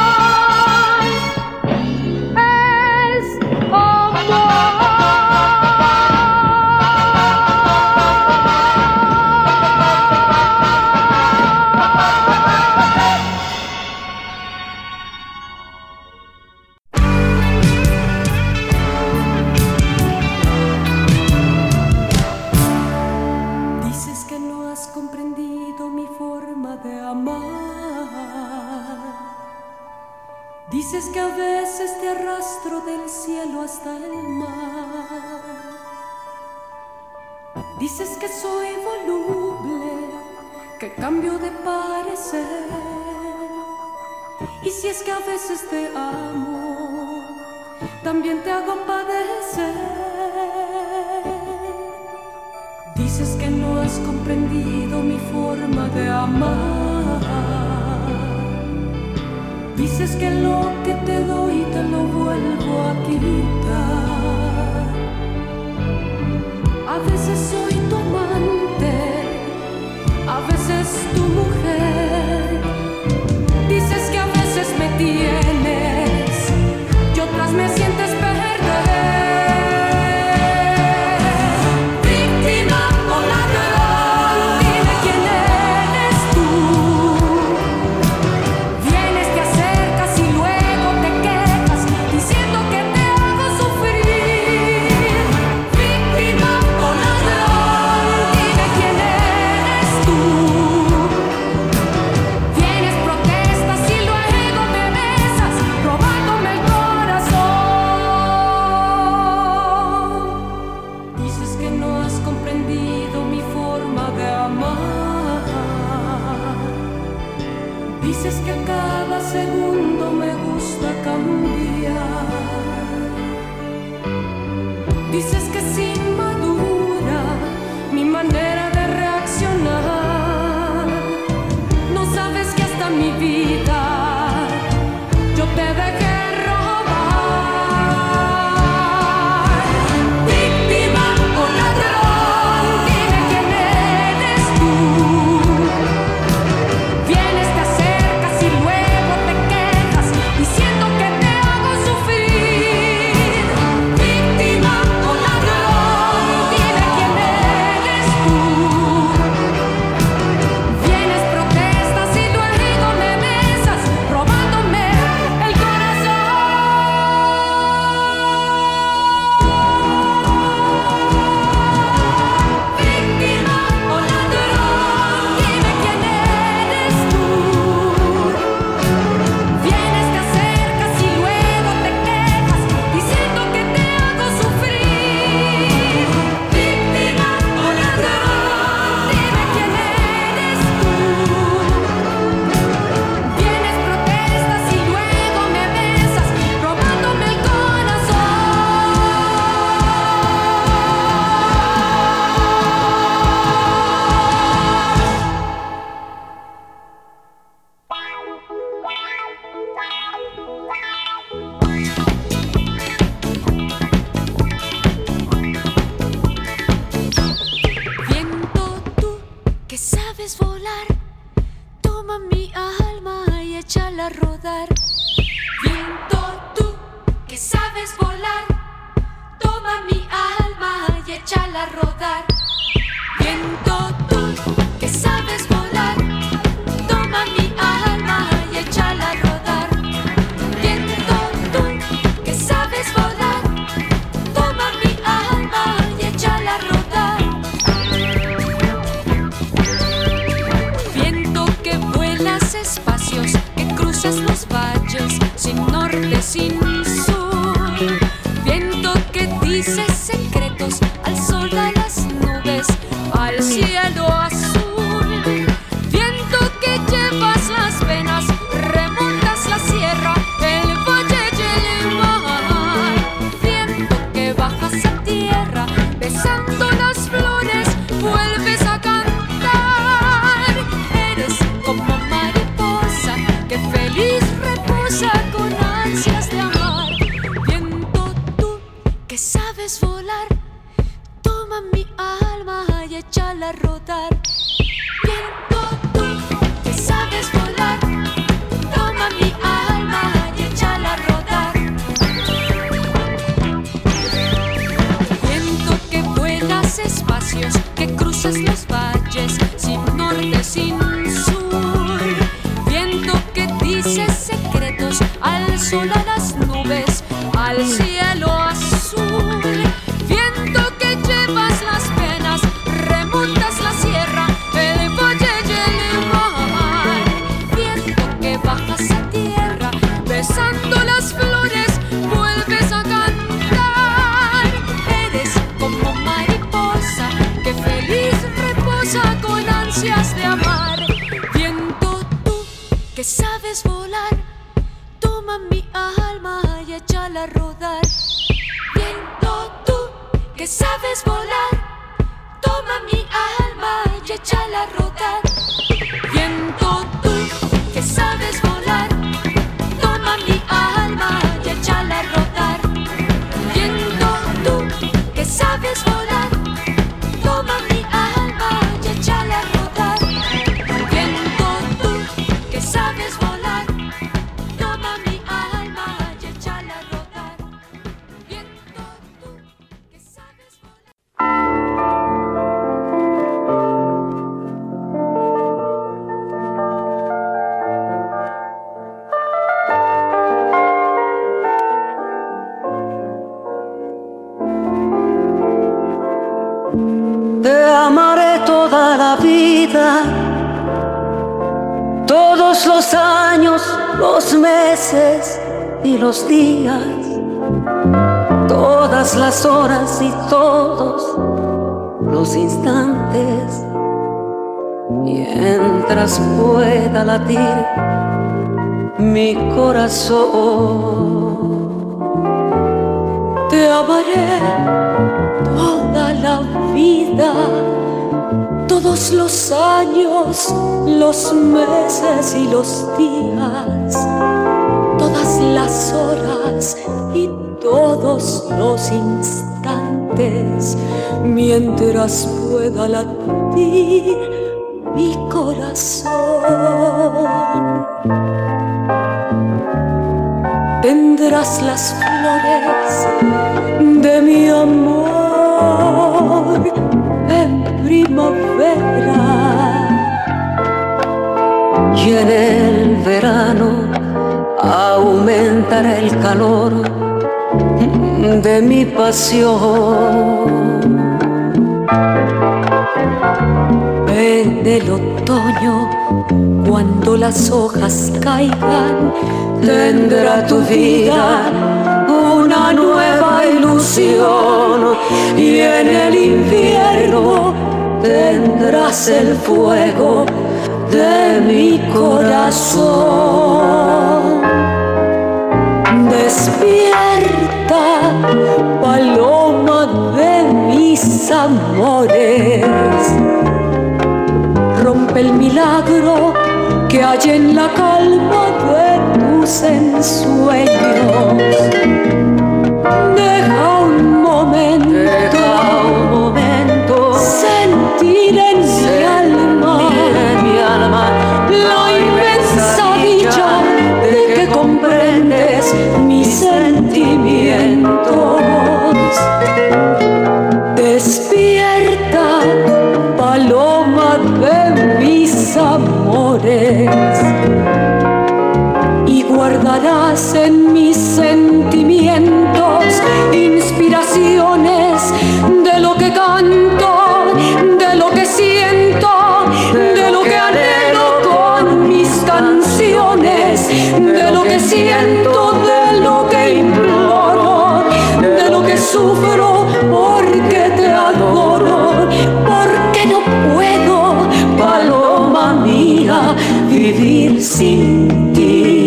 Speaker 8: Dices que a veces te arrastro del cielo hasta el mar. Dices que soy voluble, que cambio de parecer. Y si es que a veces te amo, también te hago padecer. Dices que no has comprendido mi forma de amar. Dices que lo que te doy te lo vuelvo a quitar. A veces soy tu amante, a veces tu mujer. Dices que a veces me tienes y otras me sientes perder. Víctima o ladrón, dime quién es.
Speaker 3: Dices que a cada segundo me gusta cambiar. Dices que es inmadura mi manera de reaccionar. No sabes que hasta mi vida yo te dejé robar. Víctima o ladrón, dime quién eres tú. Vienes, te acercas y luego te quejas diciendo que te hago sufrir. Víctima o ladrón, dime quién eres tú. Vienes, protestas y luego me besas, robándome el corazón. Víctima o ladrón, dime quién eres tú. Vienes, te acercas y luego te quejas diciendo que te hago sufrir. Víctima o ladrón, dime quién eres tú. Vienes, protestas y luego me besas, robándome el Viento, tú que sabes volar, toma mi alma y échala a rodar. Viento, tú que sabes volar, toma mi alma y échala a rodar. Viento, tú que sabes volar, toma mi alma y échala a rodar. Viento, tú que sabes volar, toma mi alma y échala a rodar. Viento que vuelas espacios, que cruzas los valles sin norte, sin sur. Viento que dices secretos al sol, a las nubes, al cielo azul. Viento que llevas las penas, remontas la sierra, el valle y el mar. Viento que bajas a tierra, besando las flores, vuelves a cantar. Eres como mariposa que feliz reposa con ansias de amar. Viento, tú que sabes volar, toma mi alma y échala a rodar. Viento, tú que sabes volar, toma mi alma y échala a rodar. Viento que vuelas espacios, que cruzas los valles sin norte, sin sur. Viento que dices secretos al sol, a las nubes, al cielo azul. Viento que llevas las penas, remontas la sierra, el valle y el mar. Viento que bajas a tierra, besando las flores, vuelves a cantar. Eres como mariposa que feliz reposa con ansias de amar. Viento, tú que sabes volar, toma mi alma y échala a rodar. Viento, tú que sabes volar, toma mi alma y échala a rodar. Viento, tú que sabes volar, toma mi alma y échala a rodar. Viento, tú que sabes volar, toma mi alma y échala a rodar. Viento, tú que sabes volar, toma mi alma y échala a rodar. Viento, tú que sabes volar.
Speaker 8: Te amaré toda la vida, todos los años, los meses y los días, todas las horas y todos los instantes. mientras pueda latir mi corazón. Te amaré toda la vida, todos los años, los meses y los días, todas las horas y todos los instantes, mientras pueda latir mi corazón. Tendrás las flores de mi amor en primavera, y en el verano aumentará el calor de mi pasión. En el otoño, cuando las hojas caigan, tendrá tu vida una nueva ilusión, y en el invierno tendrás el fuego de mi corazón. Despierta, paloma de mis amores, rompe el milagro que hay en la calma de tus ensueños. Deja un momento, deja un momento sentir en mi alma, en mi alma la inmensa dicha de que comprendes mis sentimientos. Despierta, paloma de mis amores, y guardarás en mis sentimientos inspiraciones de lo que canto, de lo que siento, de lo que anhelo con mis canciones, de lo que siento, de lo que imploro, de lo que sufro porque te adoro, porque no puedo, paloma mía, vivir sin ti.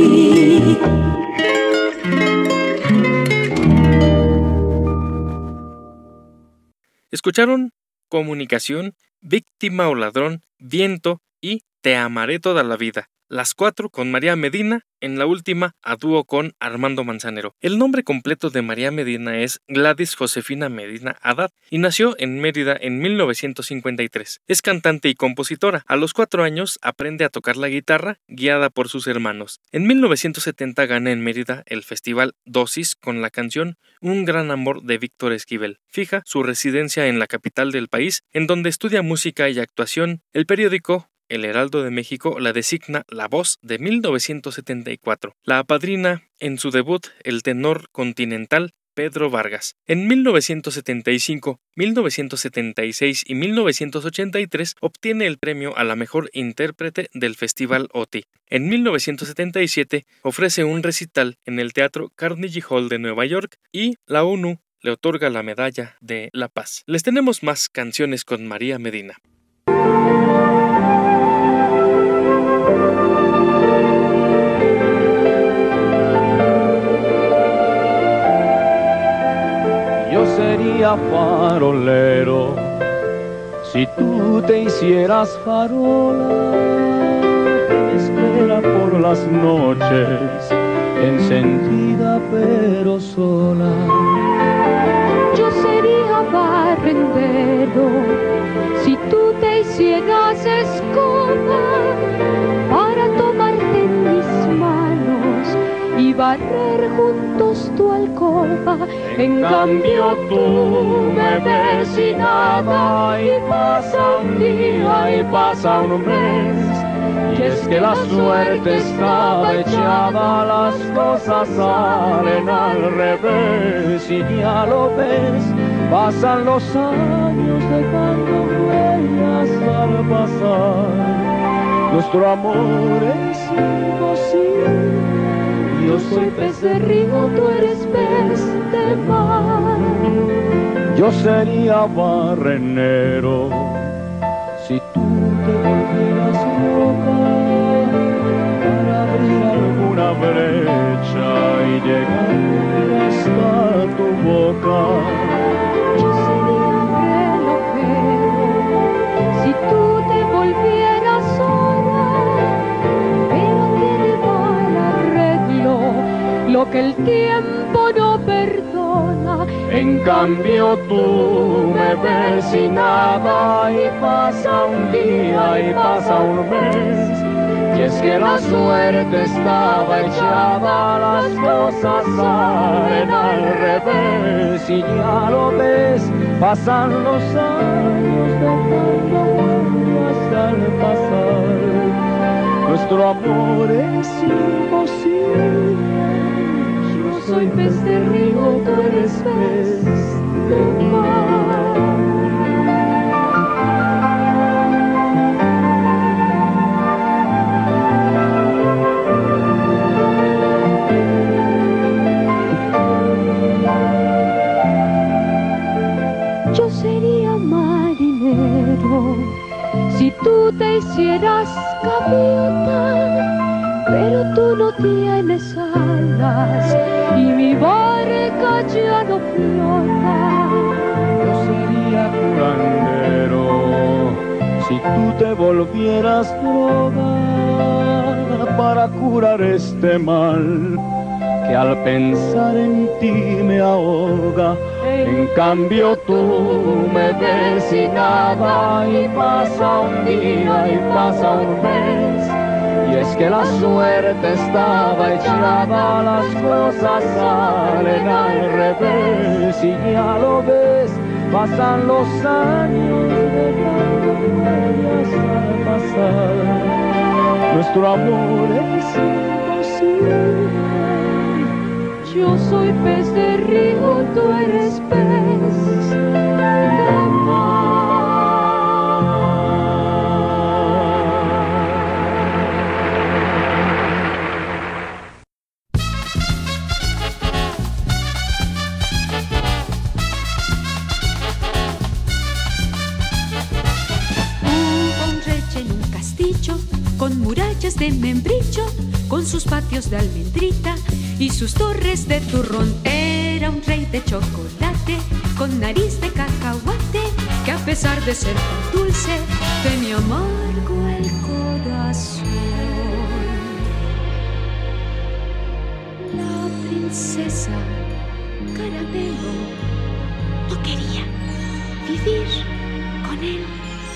Speaker 4: Escucharon Comunicación, Víctima o Ladrón, Viento y Te amaré toda la vida. Las cuatro con María Medina, en la última a dúo con Armando Manzanero. El nombre completo de María Medina es Gladys Josefina Medina Haddad y nació en Mérida en mil novecientos cincuenta y tres. Es cantante y compositora. A los cuatro años aprende a tocar la guitarra, guiada por sus hermanos. En mil novecientos setenta gana en Mérida el festival Dosis con la canción Un gran amor de Víctor Esquivel. Fija su residencia en la capital del país, en donde estudia música y actuación. El periódico El Heraldo de México la designa La Voz de mil novecientos setenta y cuatro. La apadrina en su debut el tenor continental Pedro Vargas. En mil novecientos setenta y cinco, mil novecientos setenta y seis y mil novecientos ochenta y tres obtiene el premio a la mejor intérprete del Festival O T I. En mil novecientos setenta y siete ofrece un recital en el Teatro Carnegie Hall de Nueva York y la ONU le otorga la Medalla de la Paz. Les tenemos más canciones con María Medina.
Speaker 2: Yo sería farolero si tú te hicieras farola que me espera por las noches, encendida pero sola.
Speaker 10: Yo sería barrendero si tú te hicieras escoba para tomarte en mis manos y barrer juntos tu alcoba. En cambio tú me ves y nada, y pasa un día y pasa un mes, y es que la suerte estaba echada, las cosas salen al revés, y ya lo ves, pasan los años dejando huellas al pasar. Nuestro amor es imposible. Yo soy pez de río, tú eres pez de mar. Yo sería barrenero si tú
Speaker 2: te volvieras loca para abrir alguna brecha y llegar hasta tu boca.
Speaker 10: Yo sería relojero si tú te volvieras sola, pero tiene mal arreglo lo que el tiempo no perdona.
Speaker 2: En cambio tú me ves y nada, y pasa un día y pasa un mes, y es que la suerte estaba echada, las cosas salen al revés, y ya lo ves, pasan los años dejando huellas al pasar. Nuestro amor es imposible. Yo soy pez de río, tú eres pez de mar.
Speaker 10: Yo sería marinero si tú te hicieras gaviota, pero tú no tienes alas y mi barca ya no flota.
Speaker 2: Yo sería curandero si tú te volvieras droga para curar este mal que al pensar en ti me ahoga. En cambio tú me ves y nada, y pasa un día y pasa un mes, y es que la suerte estaba echada, las cosas salen al revés, y ya lo ves, pasan los años dejando huellas al pasar. Nuestro amor es imposible.
Speaker 10: Yo soy pez de río, tú eres pez de mar.
Speaker 5: Hubo un rey en un castillo con murallas de membrillo, con sus patios de almendrita y sus torres de turrón. Era un rey de chocolate con nariz de cacahuate, que a pesar de ser tan dulce tenía amargo el corazón. La princesa Caramelo no quería vivir con él,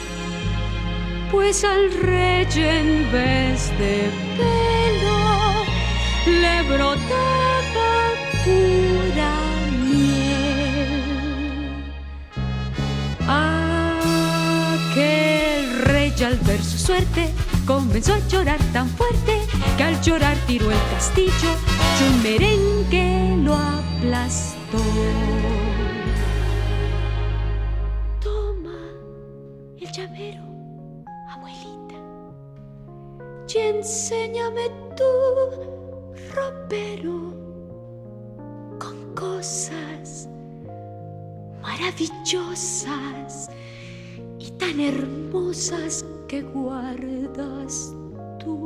Speaker 5: pues al rey en vez de pelo le brotaba pura miel. Aquel rey al ver su suerte comenzó a llorar tan fuerte que al llorar tiró el castillo y un merengue lo aplastó. Toma el llavero, abuelita, y enséñame tú, ropero, con cosas maravillosas y tan hermosas que guardas tú.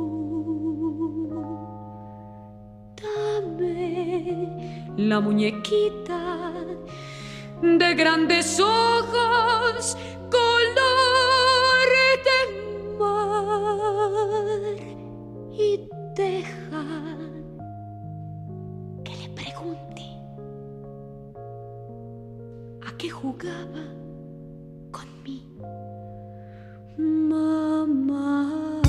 Speaker 5: Dame la muñequita de grandes ojos, color de mar, y deja que le pregunte a qué jugaba con mi mamá.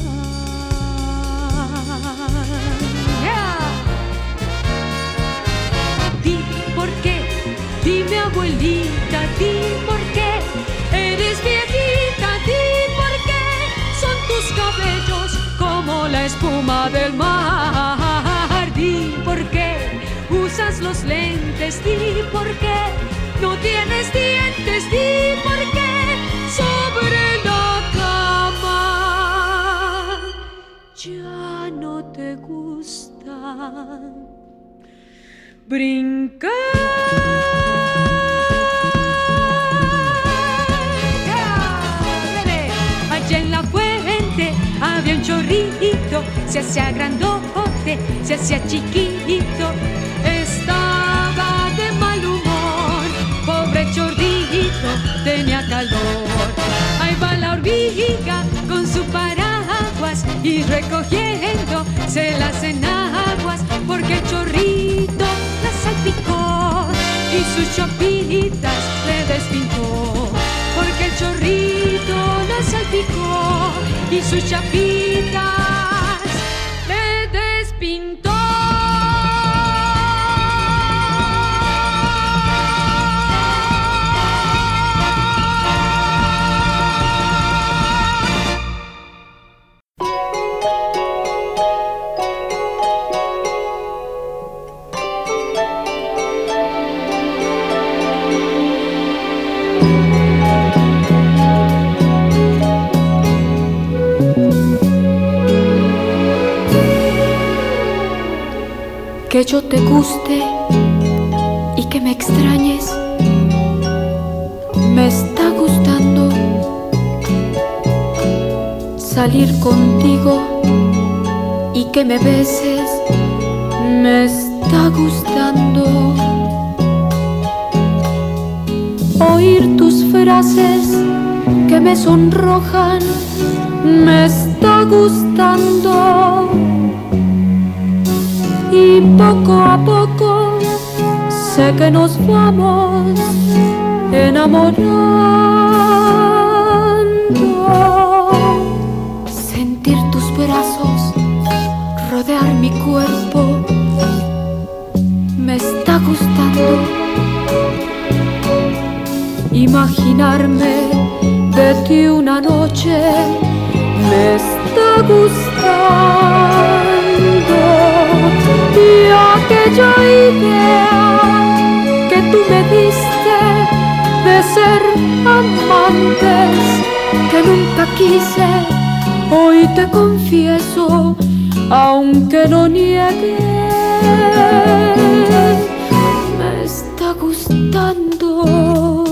Speaker 5: Yeah. Di por qué, dime abuelita, di por qué eres viejita, di por qué son tus cabellos como la espuma del mar. Di por qué usas los lentes, di por qué no tienes dientes, di por qué sobre la cama ya no te gusta brincar. Yeah. Allá en la fuente
Speaker 10: había un chorrito, se hacía grandote, se hacía chiquito, estaba de mal humor, pobre chorrito, tenía calor. Ahí va la hormiga con su paraguas y recogiendo se las enaguas, porque el chorrito la salpicó y sus chapitas le despintó, porque el chorrito la salpicó y sus chapitas le despintó. Que yo te guste y que me extrañes, me está gustando. Salir contigo y que me beses, me está gustando. Oír tus frases que me sonrojan, me está gustando. Y poco a poco sé que nos vamos enamorando. Sentir tus brazos rodear mi cuerpo me está gustando. Imaginarme de ti una noche me está gustando. Y aquella idea que tú me diste de ser amantes que nunca quise, hoy te confieso, aunque lo niegue, me está gustando.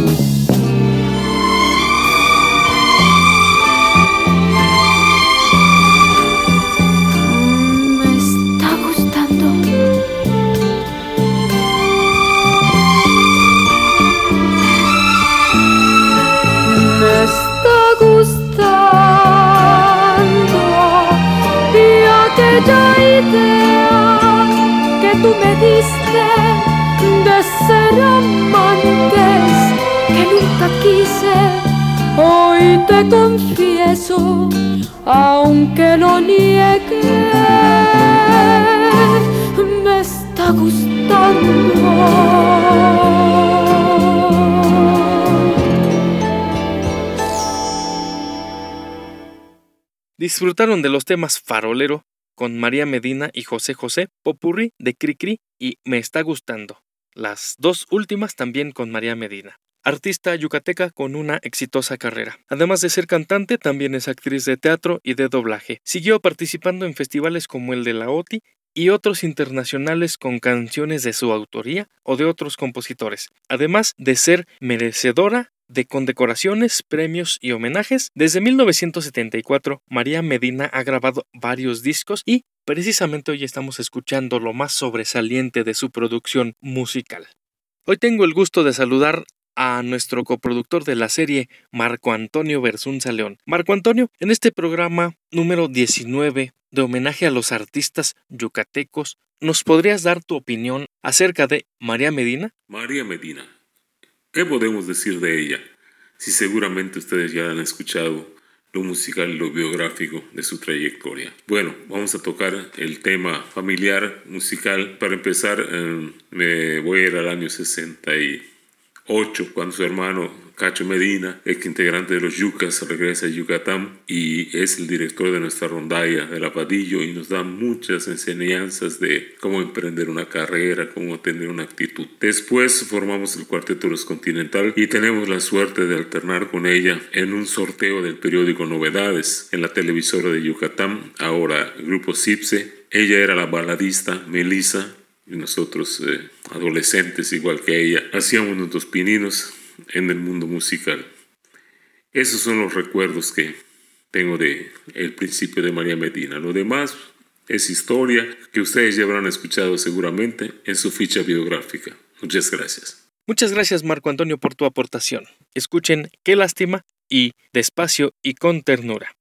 Speaker 10: Tú me diste de ser amantes que nunca quise, hoy te confieso, aunque lo niegue, me está gustando.
Speaker 4: Disfrutaron de los temas Farolero con María Medina y José José, Popurrí de Cricri y Me está gustando. Las dos últimas también con María Medina. Artista yucateca con una exitosa carrera. Además de ser cantante, también es actriz de teatro y de doblaje. Siguió participando en festivales como el de la O T I y otros internacionales con canciones de su autoría o de otros compositores. Además de ser merecedora de condecoraciones, premios y homenajes, desde mil novecientos setenta y cuatro María Medina ha grabado varios discos y precisamente hoy estamos escuchando lo más sobresaliente de su producción musical. Hoy tengo el gusto de saludar a nuestro coproductor de la serie, Marco Antonio Bersunza León. Marco Antonio, en este programa número diecinueve de homenaje a los artistas yucatecos, ¿nos podrías dar tu opinión acerca de María Medina?
Speaker 11: María Medina. ¿Qué podemos decir de ella? Si seguramente ustedes ya han escuchado lo musical y lo biográfico de su trayectoria. Bueno, vamos a tocar el tema familiar musical. Para empezar, eh, me voy a ir al año sesenta y ocho, cuando su hermano Cacho Medina, ex integrante de los Yucas, regresa a Yucatán y es el director de nuestra rondalla de La Padillo y nos da muchas enseñanzas de cómo emprender una carrera, cómo tener una actitud. Después formamos el Cuarteto Los Continental y tenemos la suerte de alternar con ella en un sorteo del periódico Novedades en la televisora de Yucatán, ahora Grupo Cipse. Ella era la baladista Melissa y nosotros, eh, adolescentes igual que ella, hacíamos nuestros pininos en el mundo musical. Esos son los recuerdos que tengo de el principio de María Medina. Lo demás es historia que ustedes ya habrán escuchado seguramente en su ficha biográfica. Muchas gracias.
Speaker 4: Muchas gracias, Marco Antonio, por tu aportación. Escuchen Qué lástima y Despacio y con ternura.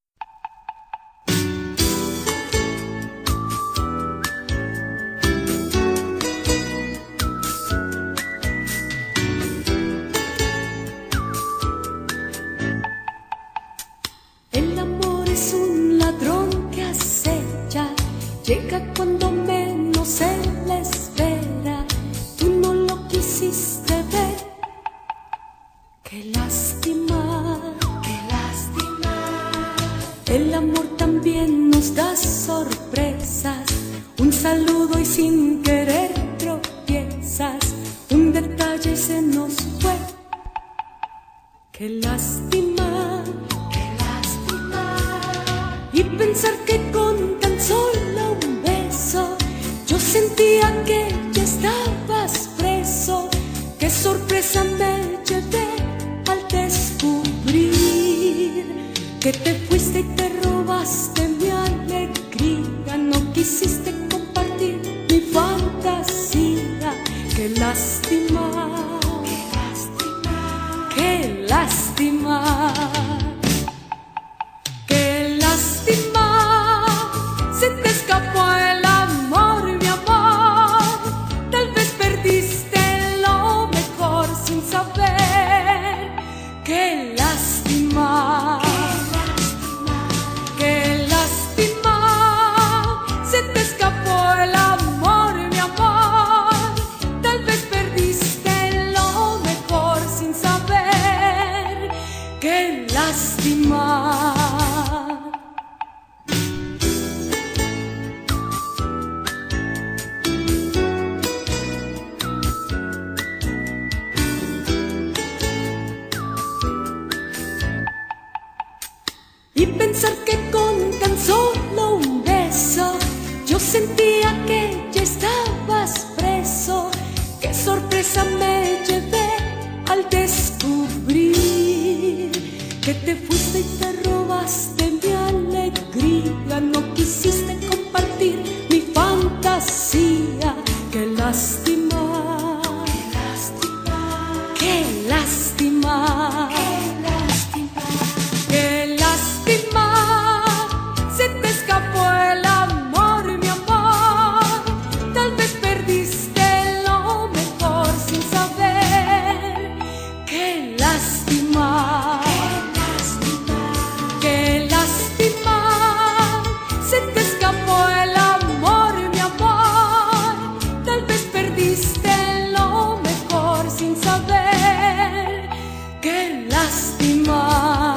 Speaker 3: El amor es un ladrón que acecha, llega cuando menos se le espera. Tú no lo quisiste ver. Qué lástima, qué lástima. El amor también nos da sorpresas. Un saludo y sin querer tropiezas. Un detalle y se nos fue. Qué lástima, qué lástima. Y pensar que con tan solo un beso yo sentía que ya estabas preso. Qué sorpresa me llevé al descubrir que te fuiste y te robaste mi alegría. No quisiste compartir mi fantasía. Qué lástima, qué lástima, qué lástima. Qué lástima, se te escapó el amor, mi amor. Tal vez perdiste lo mejor sin saber. Qué lástima, qué lástima, se te escapó el amor, mi amor. Tal vez perdiste lo mejor sin saber. Qué lástima. Y pensar que con tan solo un beso yo sentía que ya estabas preso. Qué sorpresa me llevé al descubrir que te fuiste y te robaste mi alegría. No quisiste compartir mi fantasía. Qué lástima, qué lástima, qué lástima, qué lástima, se te escapó el amor, mi amor. Tal vez perdiste lo mejor sin saber. Qué lástima, qué lástima, se te escapó el amor, mi amor. Tal vez perdiste lo mejor sin saber. Qué lástima.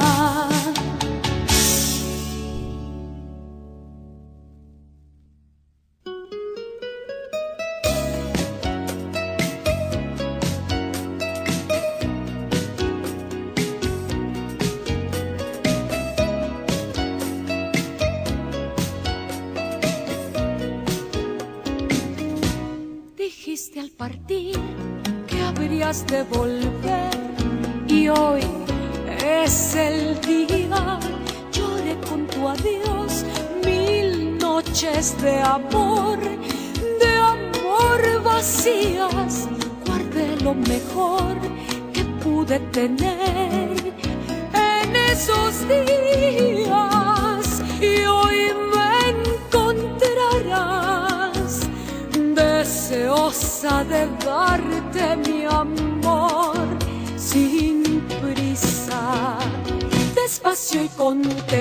Speaker 3: Dijiste al partir que habrías de volver y hoy es el día. Lloré con tu adiós mil noches de amor, de amor vacías. Guardé lo mejor que pude tener en esos días y hoy me encontrarás deseosa de darte mi amor sin prisa, despacio y con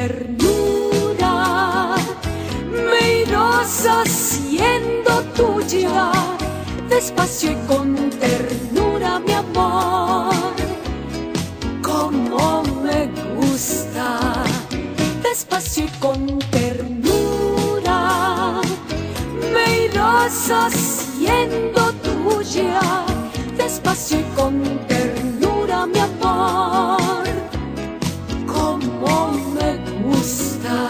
Speaker 3: ternura me irás haciendo tuya, despacio y con ternura mi amor, como me gusta, despacio y con ternura me irás haciendo tuya, despacio y con ternura mi amor, como me gusta.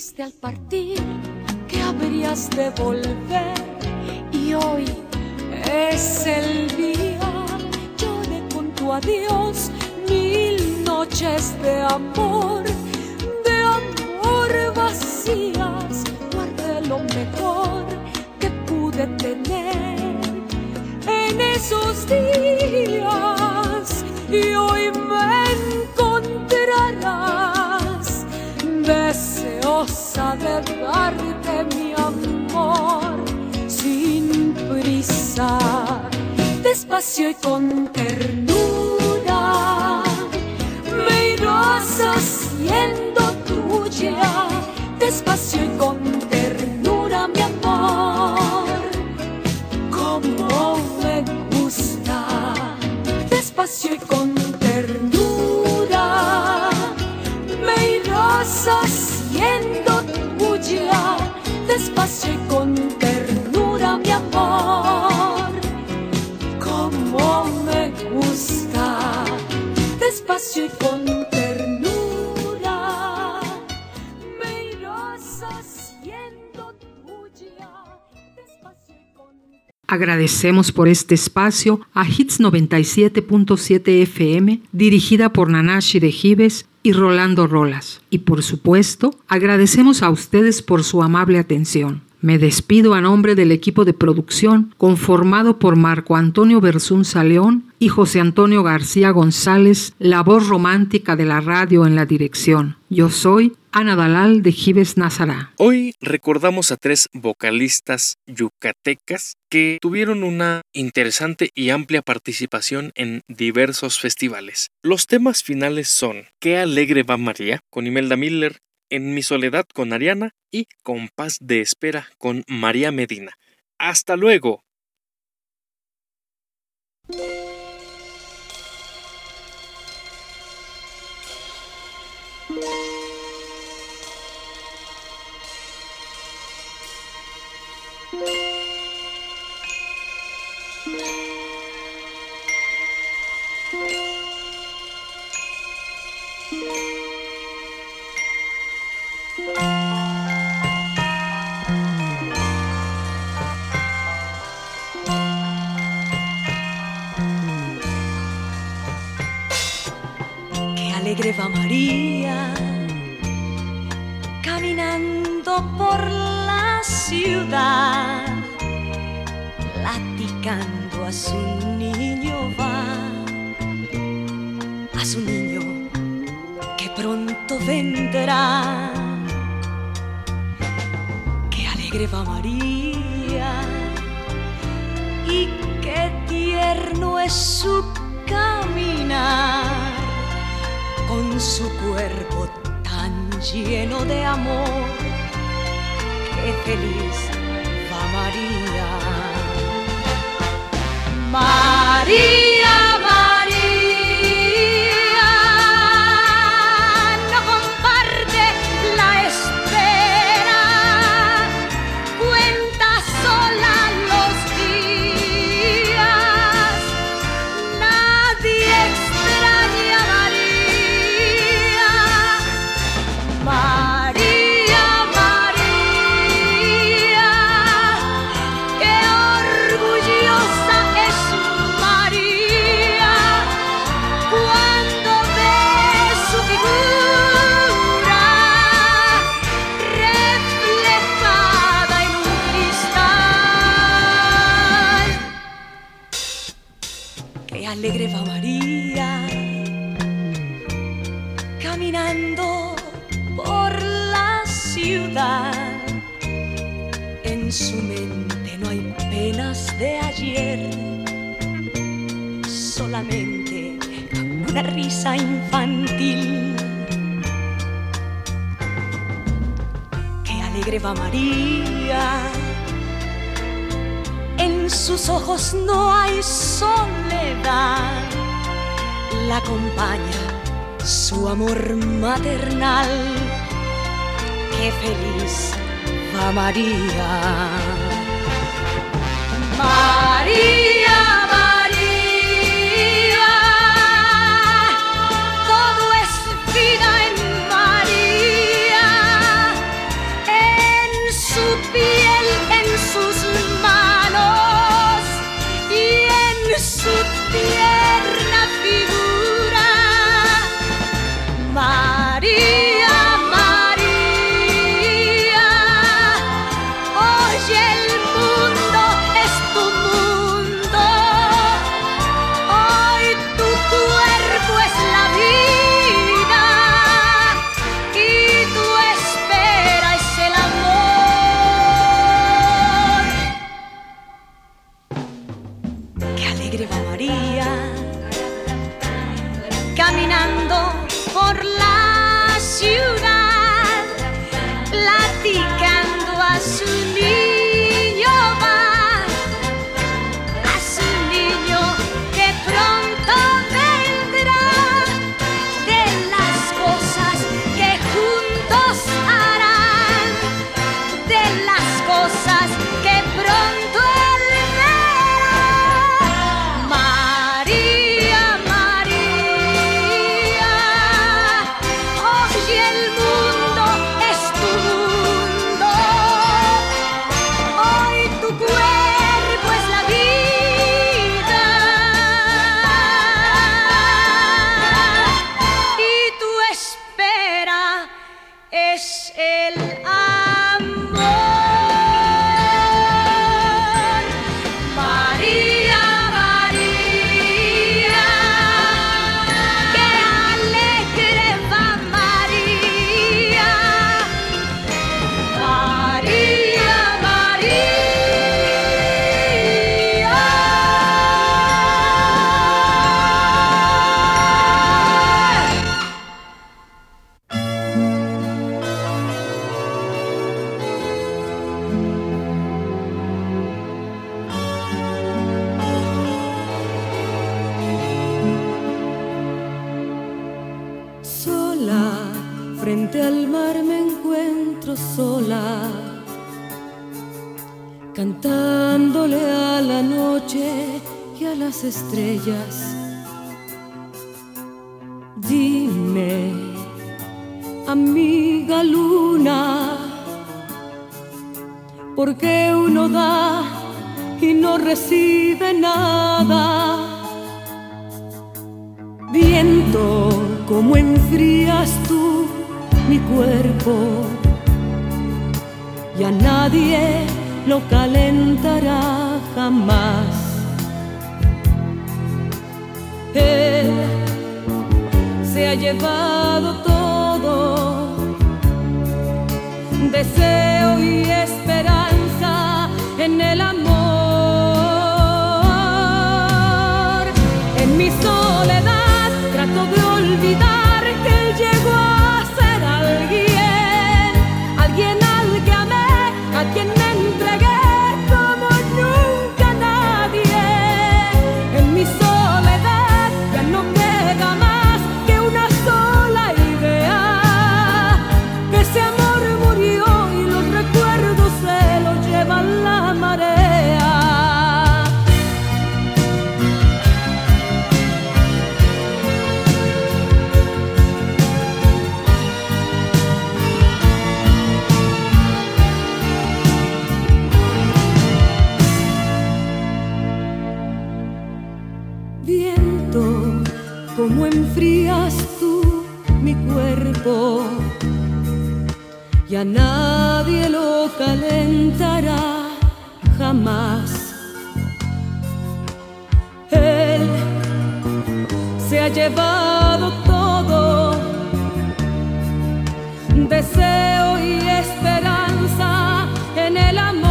Speaker 3: dijiste al partir que habrías de volver y hoy es el día. Lloré con tu adiós mil noches de amor, de amor vacías. Guardé lo mejor que pude tener en esos días y hoy me encontrarás deseosa de darte mi amor sin prisa, despacio y con ternura me irás haciendo tuya, despacio y con ternura mi amor, como me gusta, despacio y con ternura me irás haciendo tuya, despacio y con ternura mi amor, como me gusta, despacio y con ternura me irás haciendo tuya, despacio y con ternura.
Speaker 1: Agradecemos por este espacio a Hits noventa y siete punto siete F M, dirigida por Nanashi de Gives y Rolando Rolas. Y por supuesto, agradecemos a ustedes por su amable atención. Me despido a nombre del equipo de producción conformado por Marco Antonio Bersunza León y José Antonio García González, la voz romántica de la radio en la dirección. Yo soy Ana Dalal de Gives Nazará.
Speaker 4: Hoy recordamos a tres vocalistas yucatecas que tuvieron una interesante y amplia participación en diversos festivales. Los temas finales son Qué alegre va María con Imelda Miller, En mi soledad con Ariana y Compás de espera con María Medina. ¡Hasta luego!
Speaker 3: Alegre va María, caminando por la ciudad, platicando a su niño va, a su niño que pronto vendrá. Qué alegre va María y qué tierno es su caminar, con su cuerpo tan lleno de amor, qué feliz va María. María, María, no comparte la espera, cuenta sola los días, nadie extraña a María. María, María, qué orgullosa es María cuando ve su figura reflejada en un cristal. Qué alegre va María, caminando por la ciudad, en su mente no hay penas de ayer, solamente una risa infantil. Qué alegre va María, en sus ojos no hay soledad, la acompaña su amor maternal. Qué feliz va María. María, María, todo es vida en María, ciudad, platicando a su niño va, a su niño que pronto vendrá, de las cosas que juntos harán, de las cosas que pronto él verá. María, María, hoy el mundo es tu mundo, hoy tu cuerpo es la vida y tu espera es el amor. María, María, qué alegre va María. María, María.
Speaker 12: Sola, frente al mar me encuentro sola, cantándole a la noche y a las estrellas. Dime, amiga luna, ¿por qué uno da y no recibe nada? Viento, ¿cómo enfrías tú mi cuerpo? Y a nadie lo calentará jamás. Él se ha llevado todo, deseo y esperanza en el amor. En mi soledad trato de olvidar que él llegó a ser alguien, alguien al que amé, a quien me entregué como nunca nadie. En mi soledad ya no queda más que una sola idea, que ese amor murió y los recuerdos se los lleva la marea. Viento, ¿cómo enfrías tú mi cuerpo? Y a nadie lo calentará jamás. Él se ha llevado todo, deseo y esperanza en el amor.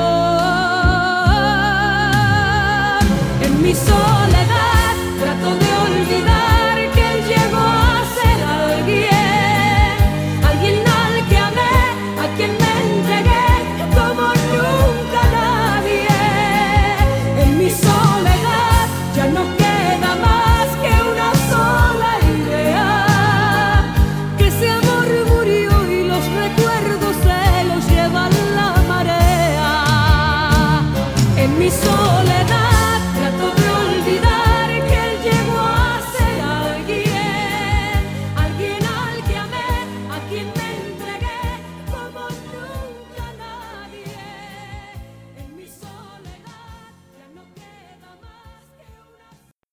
Speaker 12: En mi soledad trato de olvidar que él llegó a ser alguien, alguien al que amé, a quien me entregué como nunca nadie. En mi soledad ya no queda más que una sola idea, que ese amor murió y los recuerdos se los lleva la marea. En mi soledad trato de olvidar que él llegó a ser alguien, alguien al que amé, a quien me entregué como nunca nadie. En mi soledad ya no queda más que una.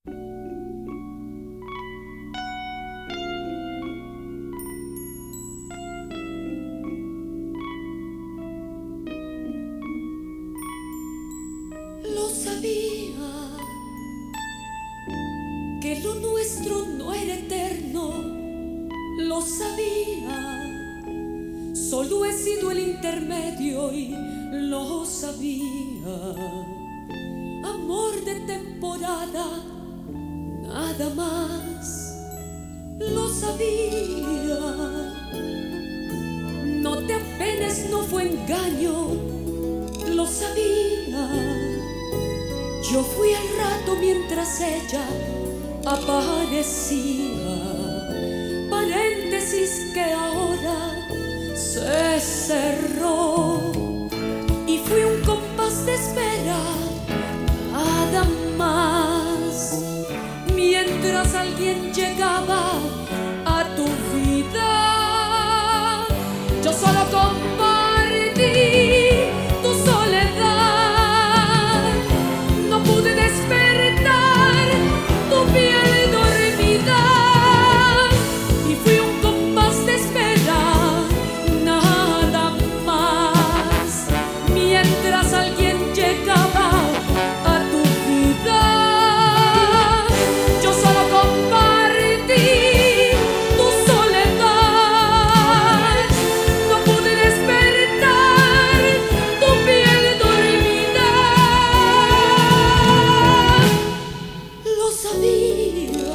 Speaker 5: Lo sabía, que lo nuestro no era eterno, lo sabía. Solo he sido el intermedio y lo sabía. Amor de temporada, nada más, lo sabía.
Speaker 3: engaño, lo sabía. Yo fui el rato mientras ella aparecía. Paréntesis que ahora se cerró. Y fui un compás de espera, nada más. Mientras alguien llegaba a tu vida, yo solo compartí tu soledad. No pude despertar tu piel dormida. Y fui un compás de espera, nada más. Mientras alguien llegaba a tu vida, yo solo compartí tu soledad. No pude despertar tu piel dormida. Lo sabía,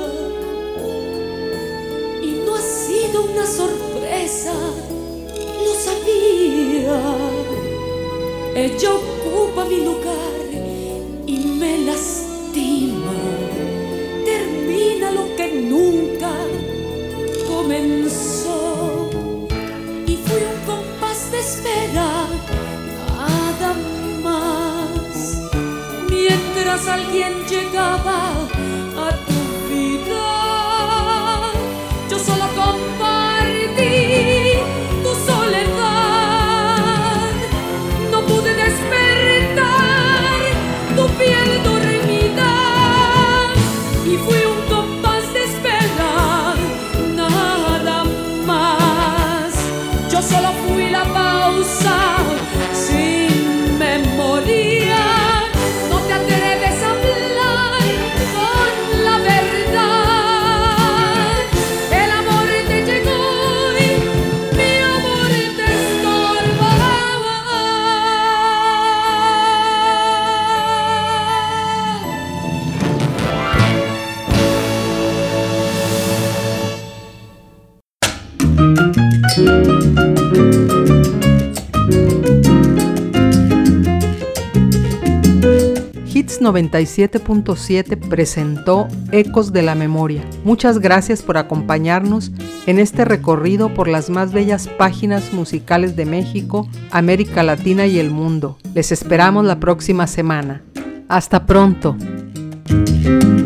Speaker 3: y no ha sido una sorpresa. Lo sabía. Ella ocupa mi lugar y me lastima. Termina lo que nunca comenzó. Y fui un compás de espera, nada más. Mientras alguien llegaba a tu vida, yo solo compartí tu soledad. No pude despertar tu piel dormida. Y fui un compás de espera, nada más. Yo solo fui la pausa sin memoria. No te atreves a hablar con la verdad. El amor te llegó y mi amor te
Speaker 1: Hits noventa y siete punto siete presentó Ecos de la Memoria. Muchas gracias por acompañarnos en este recorrido por las más bellas páginas musicales de México, América Latina y el mundo. Les esperamos la próxima semana. Hasta pronto.